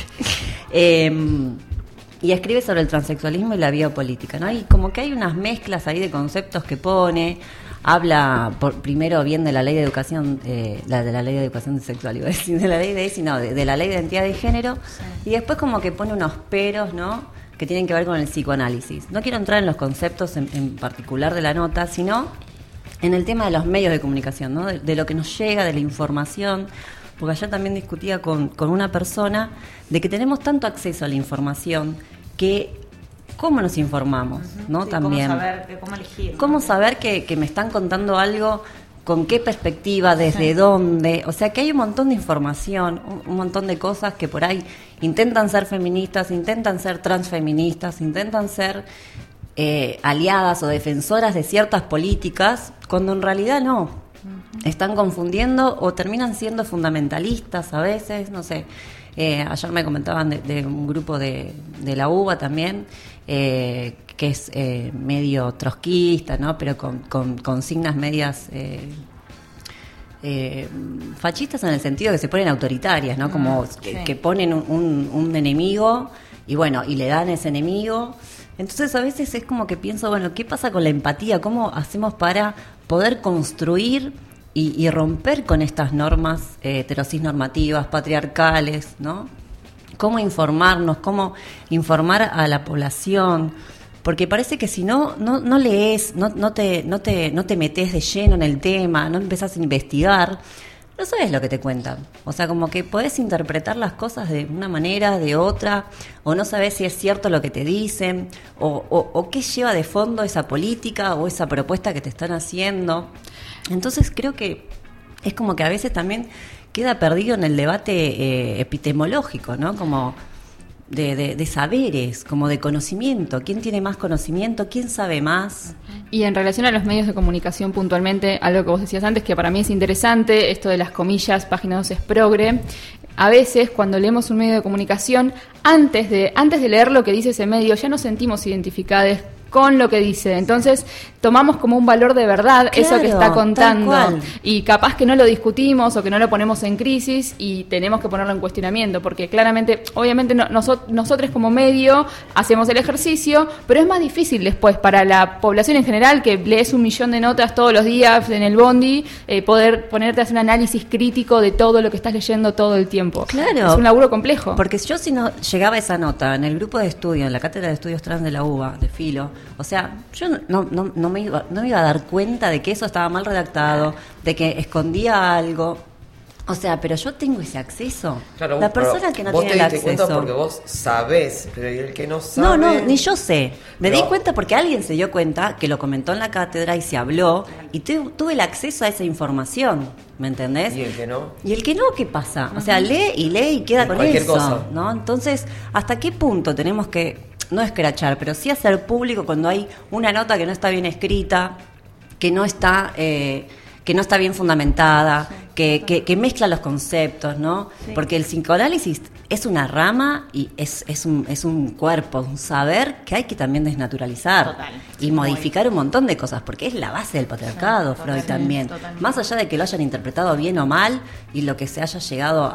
Y escribe sobre el transexualismo y la biopolítica, ¿no? Y como que hay unas mezclas ahí de conceptos que pone. Habla primero bien de la ley de educación, de la ley de educación sexual, iba a decir, de la ley de la ley de identidad de género, y después como que pone unos peros, ¿no? Que tienen que ver con el psicoanálisis. No quiero entrar en los conceptos en particular de la nota, sino en el tema de los medios de comunicación, ¿no? De lo que nos llega, de la información, porque ayer también discutía con una persona de que tenemos tanto acceso a la información que ¿cómo nos informamos? ¿No? Sí, También. Cómo elegir. ¿No? ¿Cómo saber que me están contando algo? ¿Con qué perspectiva? ¿Desde dónde? O sea, que hay un montón de información, un montón de cosas que por ahí intentan ser feministas, intentan ser transfeministas, intentan ser aliadas o defensoras de ciertas políticas, cuando en realidad no. Están confundiendo o terminan siendo fundamentalistas a veces, no sé. Ayer me comentaban de un grupo de la UBA también, que es medio trotskista, ¿no? Pero con consignas medias fascistas, en el sentido que se ponen autoritarias, ¿no? Como que ponen un enemigo y bueno, y le dan ese enemigo. Entonces a veces es como que pienso, bueno, ¿qué pasa con la empatía? ¿Cómo hacemos para poder construir y romper con estas normas heterosis normativas, patriarcales, ¿no? ¿Cómo informarnos? ¿Cómo informar a la población? Porque parece que si no lees, no te metes de lleno en el tema, no empezás a investigar, no sabes lo que te cuentan. O sea, como que podés interpretar las cosas de una manera, de otra, o no sabés si es cierto lo que te dicen, o qué lleva de fondo esa política o esa propuesta que te están haciendo. Entonces creo que es como que a veces también queda perdido en el debate epistemológico, ¿no? Como de saberes, como de conocimiento. ¿Quién tiene más conocimiento? ¿Quién sabe más? Y en relación a los medios de comunicación puntualmente, algo que vos decías antes, que para mí es interesante, esto de las comillas, página 2 es progre. A veces, cuando leemos un medio de comunicación, antes de leer lo que dice ese medio, ya nos sentimos identificados con lo que dice. Entonces, tomamos como un valor de verdad eso que está contando. Y capaz que no lo discutimos o que no lo ponemos en crisis y tenemos que ponerlo en cuestionamiento, porque claramente, obviamente, nosotros como medio hacemos el ejercicio, pero es más difícil después para la población en general, que lees 1 millón de notas todos los días en el bondi, poder ponerte a hacer un análisis crítico de todo lo que estás leyendo todo el tiempo. Claro. Es un laburo complejo. Porque yo, si no llegaba esa nota en el grupo de estudio, en la cátedra de estudios trans de la UBA, de Filo, o sea, yo no me iba a dar cuenta de que eso estaba mal redactado, de que escondía algo. O sea, pero yo tengo ese acceso. Claro, la persona que no tiene el acceso. Vos te diste cuenta porque vos sabés, pero y el que no sabe... No, ni yo sé. Me di cuenta porque alguien se dio cuenta, que lo comentó en la cátedra y se habló, y tuve el acceso a esa información, ¿me entendés? ¿Y el que no? ¿Y el que no, qué pasa? O sea, lee y queda con cualquier eso, cosa. ¿no? Entonces, ¿hasta qué punto tenemos que, no escrachar, pero sí hacer público cuando hay una nota que no está bien escrita, que no está bien fundamentada, que mezcla los conceptos, ¿no? Sí. Porque el psicoanálisis es una rama y es un cuerpo, un saber que hay que también desnaturalizar. Total. Y modificar un montón de cosas, porque es la base del patriarcado, sí, Freud también. Totalmente. Más allá de que lo hayan interpretado bien o mal y lo que se haya llegado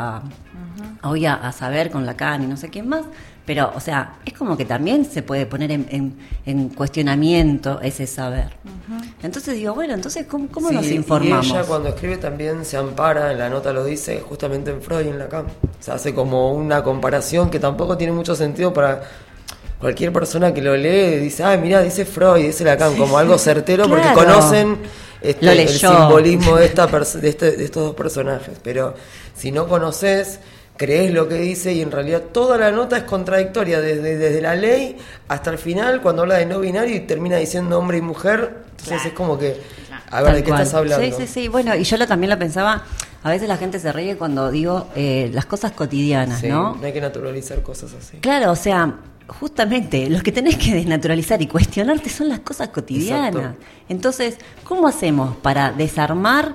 hoy a saber con Lacan y no sé quién más. Pero, o sea, es como que también se puede poner en cuestionamiento ese saber. Entonces digo, bueno, entonces, ¿cómo nos informamos? Y ella cuando escribe también se ampara, en la nota lo dice, justamente en Freud y en Lacan. O sea, hace como una comparación que tampoco tiene mucho sentido para cualquier persona que lo lee y dice, mirá, dice Freud, dice Lacan, como algo certero, claro, porque conocen el simbolismo de estos dos personajes. Pero si no conoces, crees lo que dice y en realidad toda la nota es contradictoria, desde la ley hasta el final, cuando habla de no binario y termina diciendo hombre y mujer. Entonces claro, es como que, a ver, ¿de qué estás hablando? Sí, bueno, y yo también lo pensaba, a veces la gente se ríe cuando digo las cosas cotidianas, sí, ¿no? No hay que naturalizar cosas así. Claro, o sea, justamente los que tenés que desnaturalizar y cuestionarte son las cosas cotidianas. Exacto. Entonces, ¿cómo hacemos para desarmar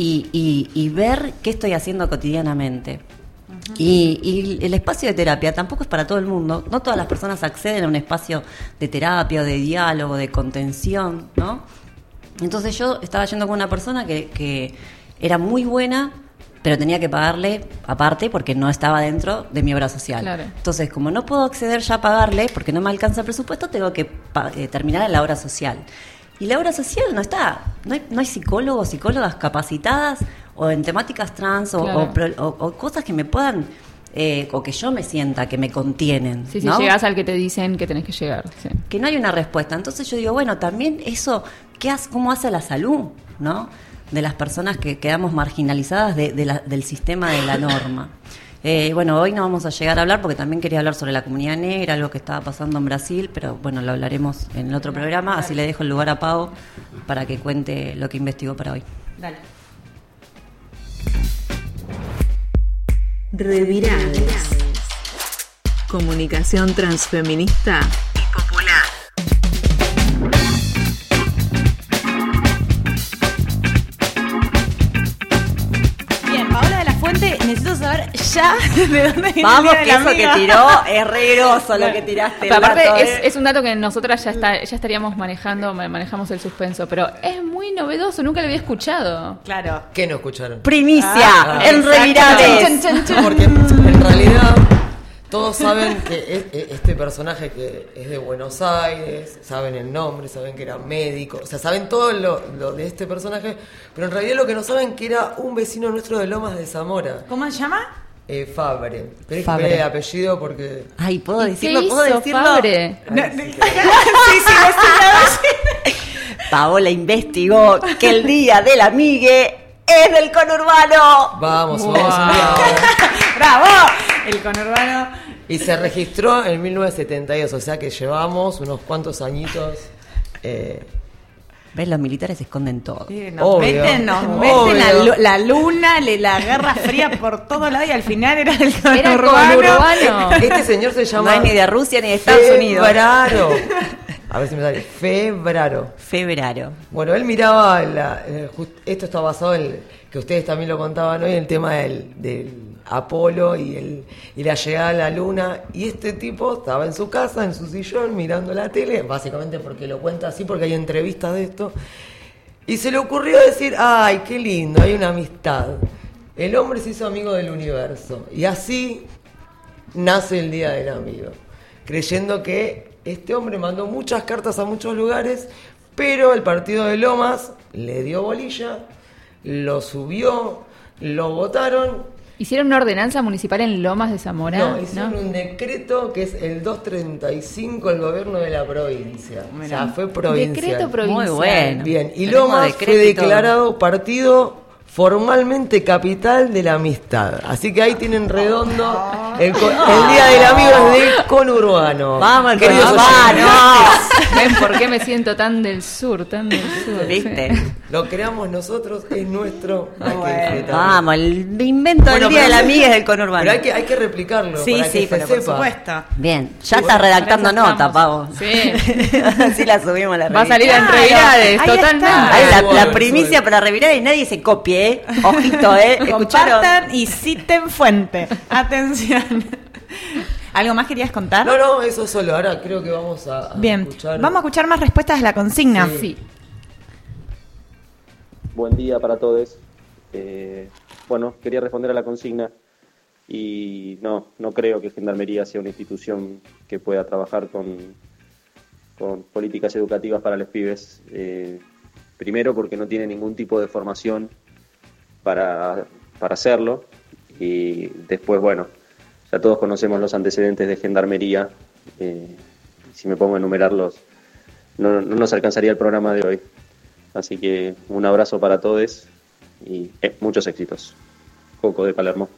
y ver qué estoy haciendo cotidianamente? Y el espacio de terapia tampoco es para todo el mundo. No todas las personas acceden a un espacio de terapia o de diálogo, de contención, ¿no? Entonces yo estaba yendo con una persona que era muy buena, pero tenía que pagarle aparte porque no estaba dentro de mi obra social. Claro. Entonces, como no puedo acceder ya a pagarle porque no me alcanza el presupuesto, tengo que terminar en la obra social. Y la obra social no hay psicólogos, psicólogas capacitadas o en temáticas trans o cosas que me puedan, o que yo me sienta que me contienen. Sí, ¿no? Si llegás al que te dicen que tenés que llegar. Sí. Que no hay una respuesta. Entonces yo digo, bueno, también eso, ¿cómo hace la salud, no? De las personas que quedamos marginalizadas del sistema de la norma. Bueno, hoy no vamos a llegar a hablar porque también quería hablar sobre la comunidad negra, algo que estaba pasando en Brasil, pero bueno, lo hablaremos en el otro programa, así le dejo el lugar a Pau para que cuente lo que investigó para hoy. Dale. Revirades. Comunicación transfeminista y popular. Necesito saber ya de dónde viene. Vamos, que eso que tiró es re groso lo que tiraste. Pero aparte es un dato que nosotras ya estaríamos manejamos el suspenso, pero es muy novedoso, nunca lo había escuchado. Claro. ¿Qué no escucharon? Primicia en Revirades. Porque en realidad todos saben que este personaje que es de Buenos Aires, saben el nombre, saben que era médico, o sea, saben todo lo de este personaje, pero en realidad lo que no saben que era un vecino nuestro de Lomas de Zamora. ¿Cómo se llama? Fabre. Pero Fabre. es apellido porque... Ay, ¿puedo decirlo? ¿Qué hizo Fabre? Sí. Paola investigó que el día del amigue es del conurbano. Vamos. ¡Bravo! El conurbano. Y se registró en 1972, o sea que llevamos unos cuantos añitos ¿Ves? Los militares esconden todo. Sí, nos meten la luna, la guerra fría por todos lados y al final era el conurbano. Este señor se llama... No es ni de Rusia ni de Estados Unidos. Febraro. A ver si me sale. Febraro. Bueno, él miraba... esto está basado en... que ustedes también lo contaban hoy, el tema del Apolo y la llegada a la luna. Y este tipo estaba en su casa, en su sillón, mirando la tele, básicamente porque lo cuenta así, porque hay entrevistas de esto. Y se le ocurrió decir, ¡ay, qué lindo! Hay una amistad. El hombre se hizo amigo del universo. Y así nace el Día del Amigo. Creyendo que este hombre mandó muchas cartas a muchos lugares, pero el partido de Lomas le dio bolilla, lo subió, lo votaron. ¿Hicieron una ordenanza municipal en Lomas de Zamora? No, hicieron un decreto que es el 235 del gobierno de la provincia. Mirá. O sea, fue provincial. Decreto provincial. Muy bueno. Bien, y Tenemos Lomas fue declarado partido formalmente capital de la amistad. Así que ahí tienen redondo el Día del Amigo es del conurbano. Vamos, el queridos conurbano. ¿Ven por qué me siento tan del sur? ¿Viste? Lo creamos nosotros, es nuestro. Hay que disfrutarlo. Vamos, el invento del Día del Amigo es del conurbano. Pero hay que replicarlo Sí, para sí, que se pero por sepa. supuesto. Bien, ya está redactando para eso nota, estamos. Pavo. Sí. Así la subimos a la Va a revista. salir en Revirades, Ahí totalmente. está. Ahí la Bueno, primicia bueno. para revirar y nadie se copie, ¿eh? Ojito, ¿escucharon? Compartan y citen fuente. Atención. ¿Algo más querías contar? No, eso solo. Ahora creo que vamos a Bien, escuchar. vamos a escuchar más respuestas de la consigna. Sí. Buen día para todos. Bueno, quería responder a la consigna y no creo que Gendarmería sea una institución que pueda trabajar con políticas educativas para los pibes. Primero porque no tiene ningún tipo de formación para hacerlo, y después, bueno, ya todos conocemos los antecedentes de Gendarmería. Si me pongo a enumerarlos, no nos alcanzaría el programa de hoy. Así que un abrazo para todos y muchos éxitos. Coco de Palermo.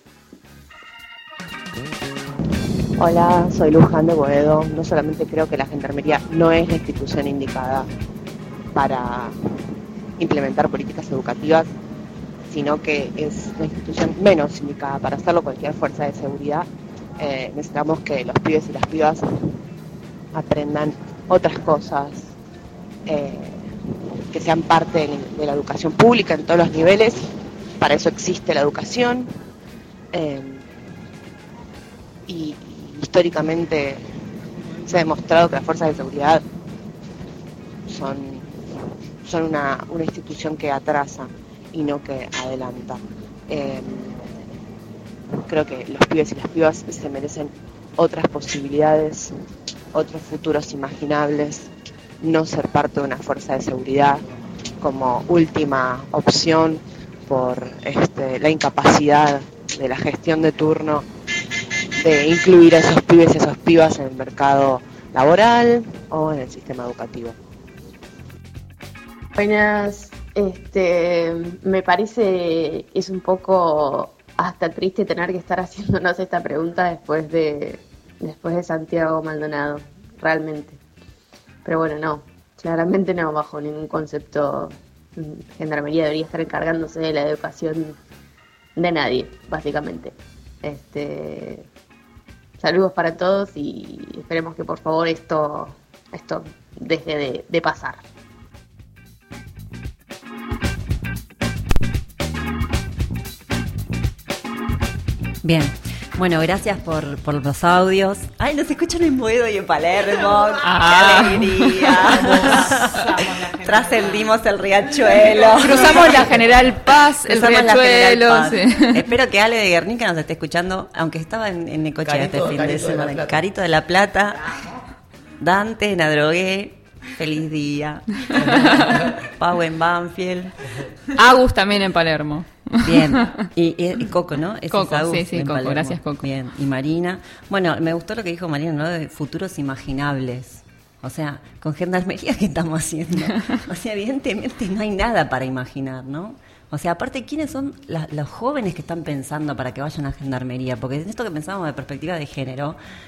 Hola, soy Luján de Boedo. No solamente creo que la Gendarmería no es la institución indicada para implementar políticas educativas, sino que es la institución menos indicada para hacerlo cualquier fuerza de seguridad. Necesitamos que los pibes y las pibas aprendan otras cosas, que sean parte de la educación pública en todos los niveles. Para eso existe la educación. Y históricamente se ha demostrado que las fuerzas de seguridad son una institución que atrasa y no que adelanta. Creo que los pibes y las pibas se merecen otras posibilidades, otros futuros imaginables, no ser parte de una fuerza de seguridad como última opción por la incapacidad de la gestión de turno de incluir a esos pibes y esas pibas en el mercado laboral o en el sistema educativo. Buenas, me parece es un poco hasta triste tener que estar haciéndonos esta pregunta después de Santiago Maldonado, realmente. Pero bueno, no, claramente no, bajo ningún concepto Gendarmería debería estar encargándose de la educación de nadie, básicamente. Saludos para todos y esperemos que por favor esto deje de pasar. Bien, bueno, gracias por los audios. Ay, los escuchan en Boedo y en Palermo. ¡Qué alegría! Trascendimos el riachuelo. Cruzamos la General Paz, el riachuelo. Sí. Espero que Ale de Guernica nos esté escuchando, aunque estaba en Necochea este fin de semana. Carito de la Plata. Dante, Nadrogué. Feliz día. Pau en Banfield. Agus también en Palermo. Bien, y Coco, ¿no? Ese Coco, es Agus sí, en Coco, Palermo. gracias Coco. Bien, y Marina. Bueno, me gustó lo que dijo Marina, ¿no? De futuros imaginables. O sea, con Gendarmería, ¿qué estamos haciendo? O sea, evidentemente no hay nada para imaginar, ¿no? O sea, aparte, ¿quiénes son los jóvenes que están pensando para que vayan a Gendarmería? Porque en esto que pensamos de perspectiva de género,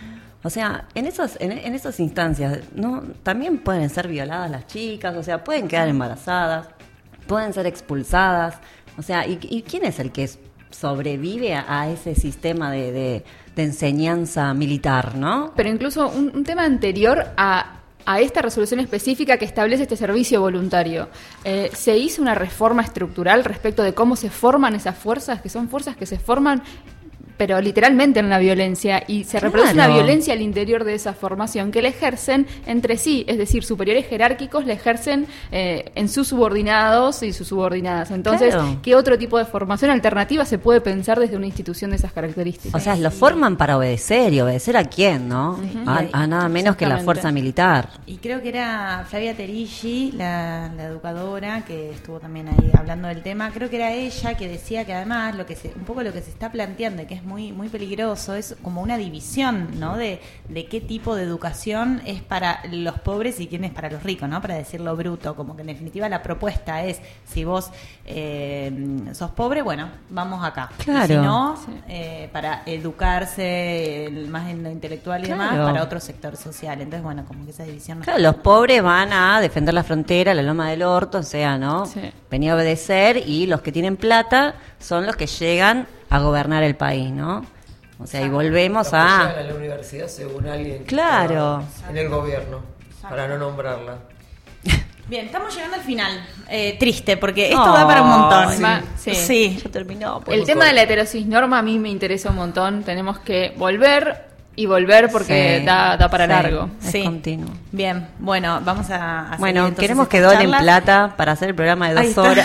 O sea, en esas instancias, ¿no? También pueden ser violadas las chicas, o sea, pueden quedar embarazadas, pueden ser expulsadas. O sea, ¿y quién es el que sobrevive a ese sistema de enseñanza militar, no? Pero incluso un tema anterior a esta resolución específica que establece este servicio voluntario, se hizo una reforma estructural respecto de cómo se forman esas fuerzas, que son fuerzas que se forman pero literalmente en la violencia, y se reproduce una violencia al interior de esa formación que la ejercen entre sí, es decir, superiores jerárquicos la ejercen en sus subordinados y sus subordinadas. Entonces, ¿qué otro tipo de formación alternativa se puede pensar desde una institución de esas características? O sea, lo forman para obedecer, ¿y obedecer a quién, no? Sí. A nada menos que la fuerza militar. Y creo que era Flavia Terigi, la educadora, que estuvo también ahí hablando del tema. Creo que era ella que decía que además un poco lo que se está planteando, que es muy peligroso, es como una división, ¿no? De qué tipo de educación es para los pobres y quién es para los ricos, ¿no? Para decirlo bruto, como que en definitiva la propuesta es, si vos sos pobre, bueno, vamos acá. Claro. Y si no, para educarse más en lo intelectual y demás, para otro sector social. Entonces, bueno, como que esa división... Claro, los pobres van a defender la frontera, la loma del orto, o sea, ¿no? Sí. Venir a obedecer, y los que tienen plata son los que llegan a gobernar el país, ¿no? O sea, y volvemos a la universidad según alguien que está en el gobierno, para no nombrarla. Bien, estamos llegando al final. Triste, porque esto da para un montón. Sí. Ya terminó. El tema de la heterosis norma a mí me interesa un montón. Tenemos que volver porque da para largo. Es continuo. Bien, bueno, vamos a bueno, queremos que donen plata para hacer el programa de 2 horas.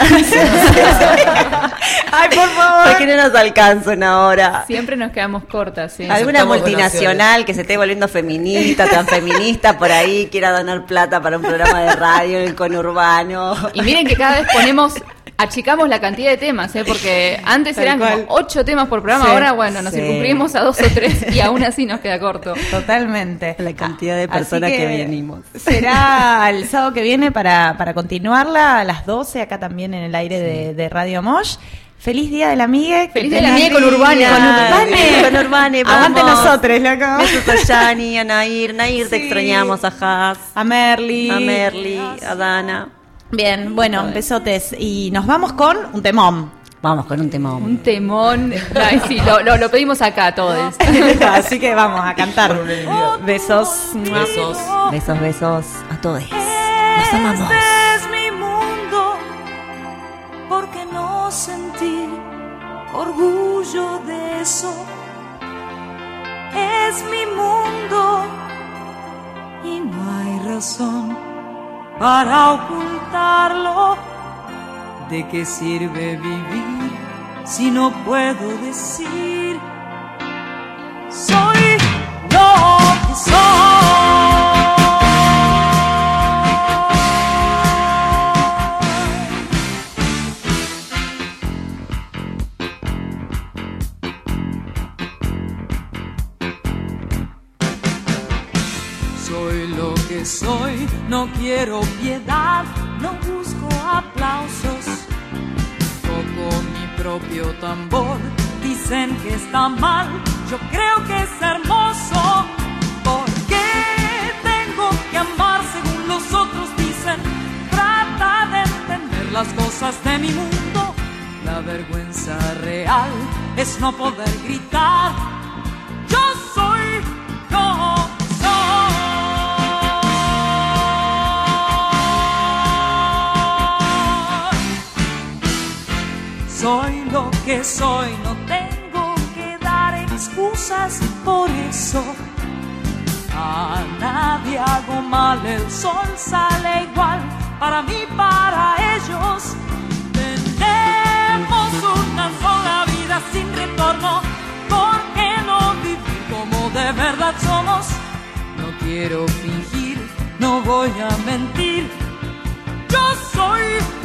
Ay, por favor. ¿Por qué no nos alcanza una hora? Siempre nos quedamos cortas, sí. Alguna multinacional que se esté volviendo feminista, transfeminista, por ahí quiera donar plata para un programa de radio en el conurbano. Y miren que cada vez achicamos la cantidad de temas, porque antes eran como 8 temas por programa, ahora bueno, nos circunscribimos a 2 o 3 y aún así nos queda corto. Totalmente. La cantidad de personas que venimos. Será el sábado que viene para continuarla a las 12, acá también en el aire de Radio Mosh. Feliz Día de la Amiga. Feliz Día de la Amiga con Urbane. Con Urbane, aguante nosotros, loco. Besos a Yani, a Nair. Nair, te extrañamos, a Haas. A Merly, a Dana. Bien, bueno, besotes. Y nos vamos con un temón. Vamos con un temón. Un temón. Ay, sí, lo pedimos acá todos. Así que vamos a cantar. Besos. Besos a todos. Los amamos. Este es mi mundo, porque no sentir orgullo de eso. Es mi mundo y no hay razón para ocultarlo. ¿De qué sirve vivir si no puedo decir soy lo que soy? Soy lo que soy, no quiero piedad, no busco aplausos, toco mi propio tambor. Dicen que está mal, yo creo que es hermoso. ¿Por qué tengo que amar según los otros dicen? Trata de entender las cosas de mi mundo. La vergüenza real es no poder gritar yo soy yo. Soy lo que soy, no tengo que dar excusas por eso. A nadie hago mal, el sol sale igual, para mí, para ellos. Tenemos una sola vida sin retorno, ¿por qué no vivir como de verdad somos? No quiero fingir, no voy a mentir, yo soy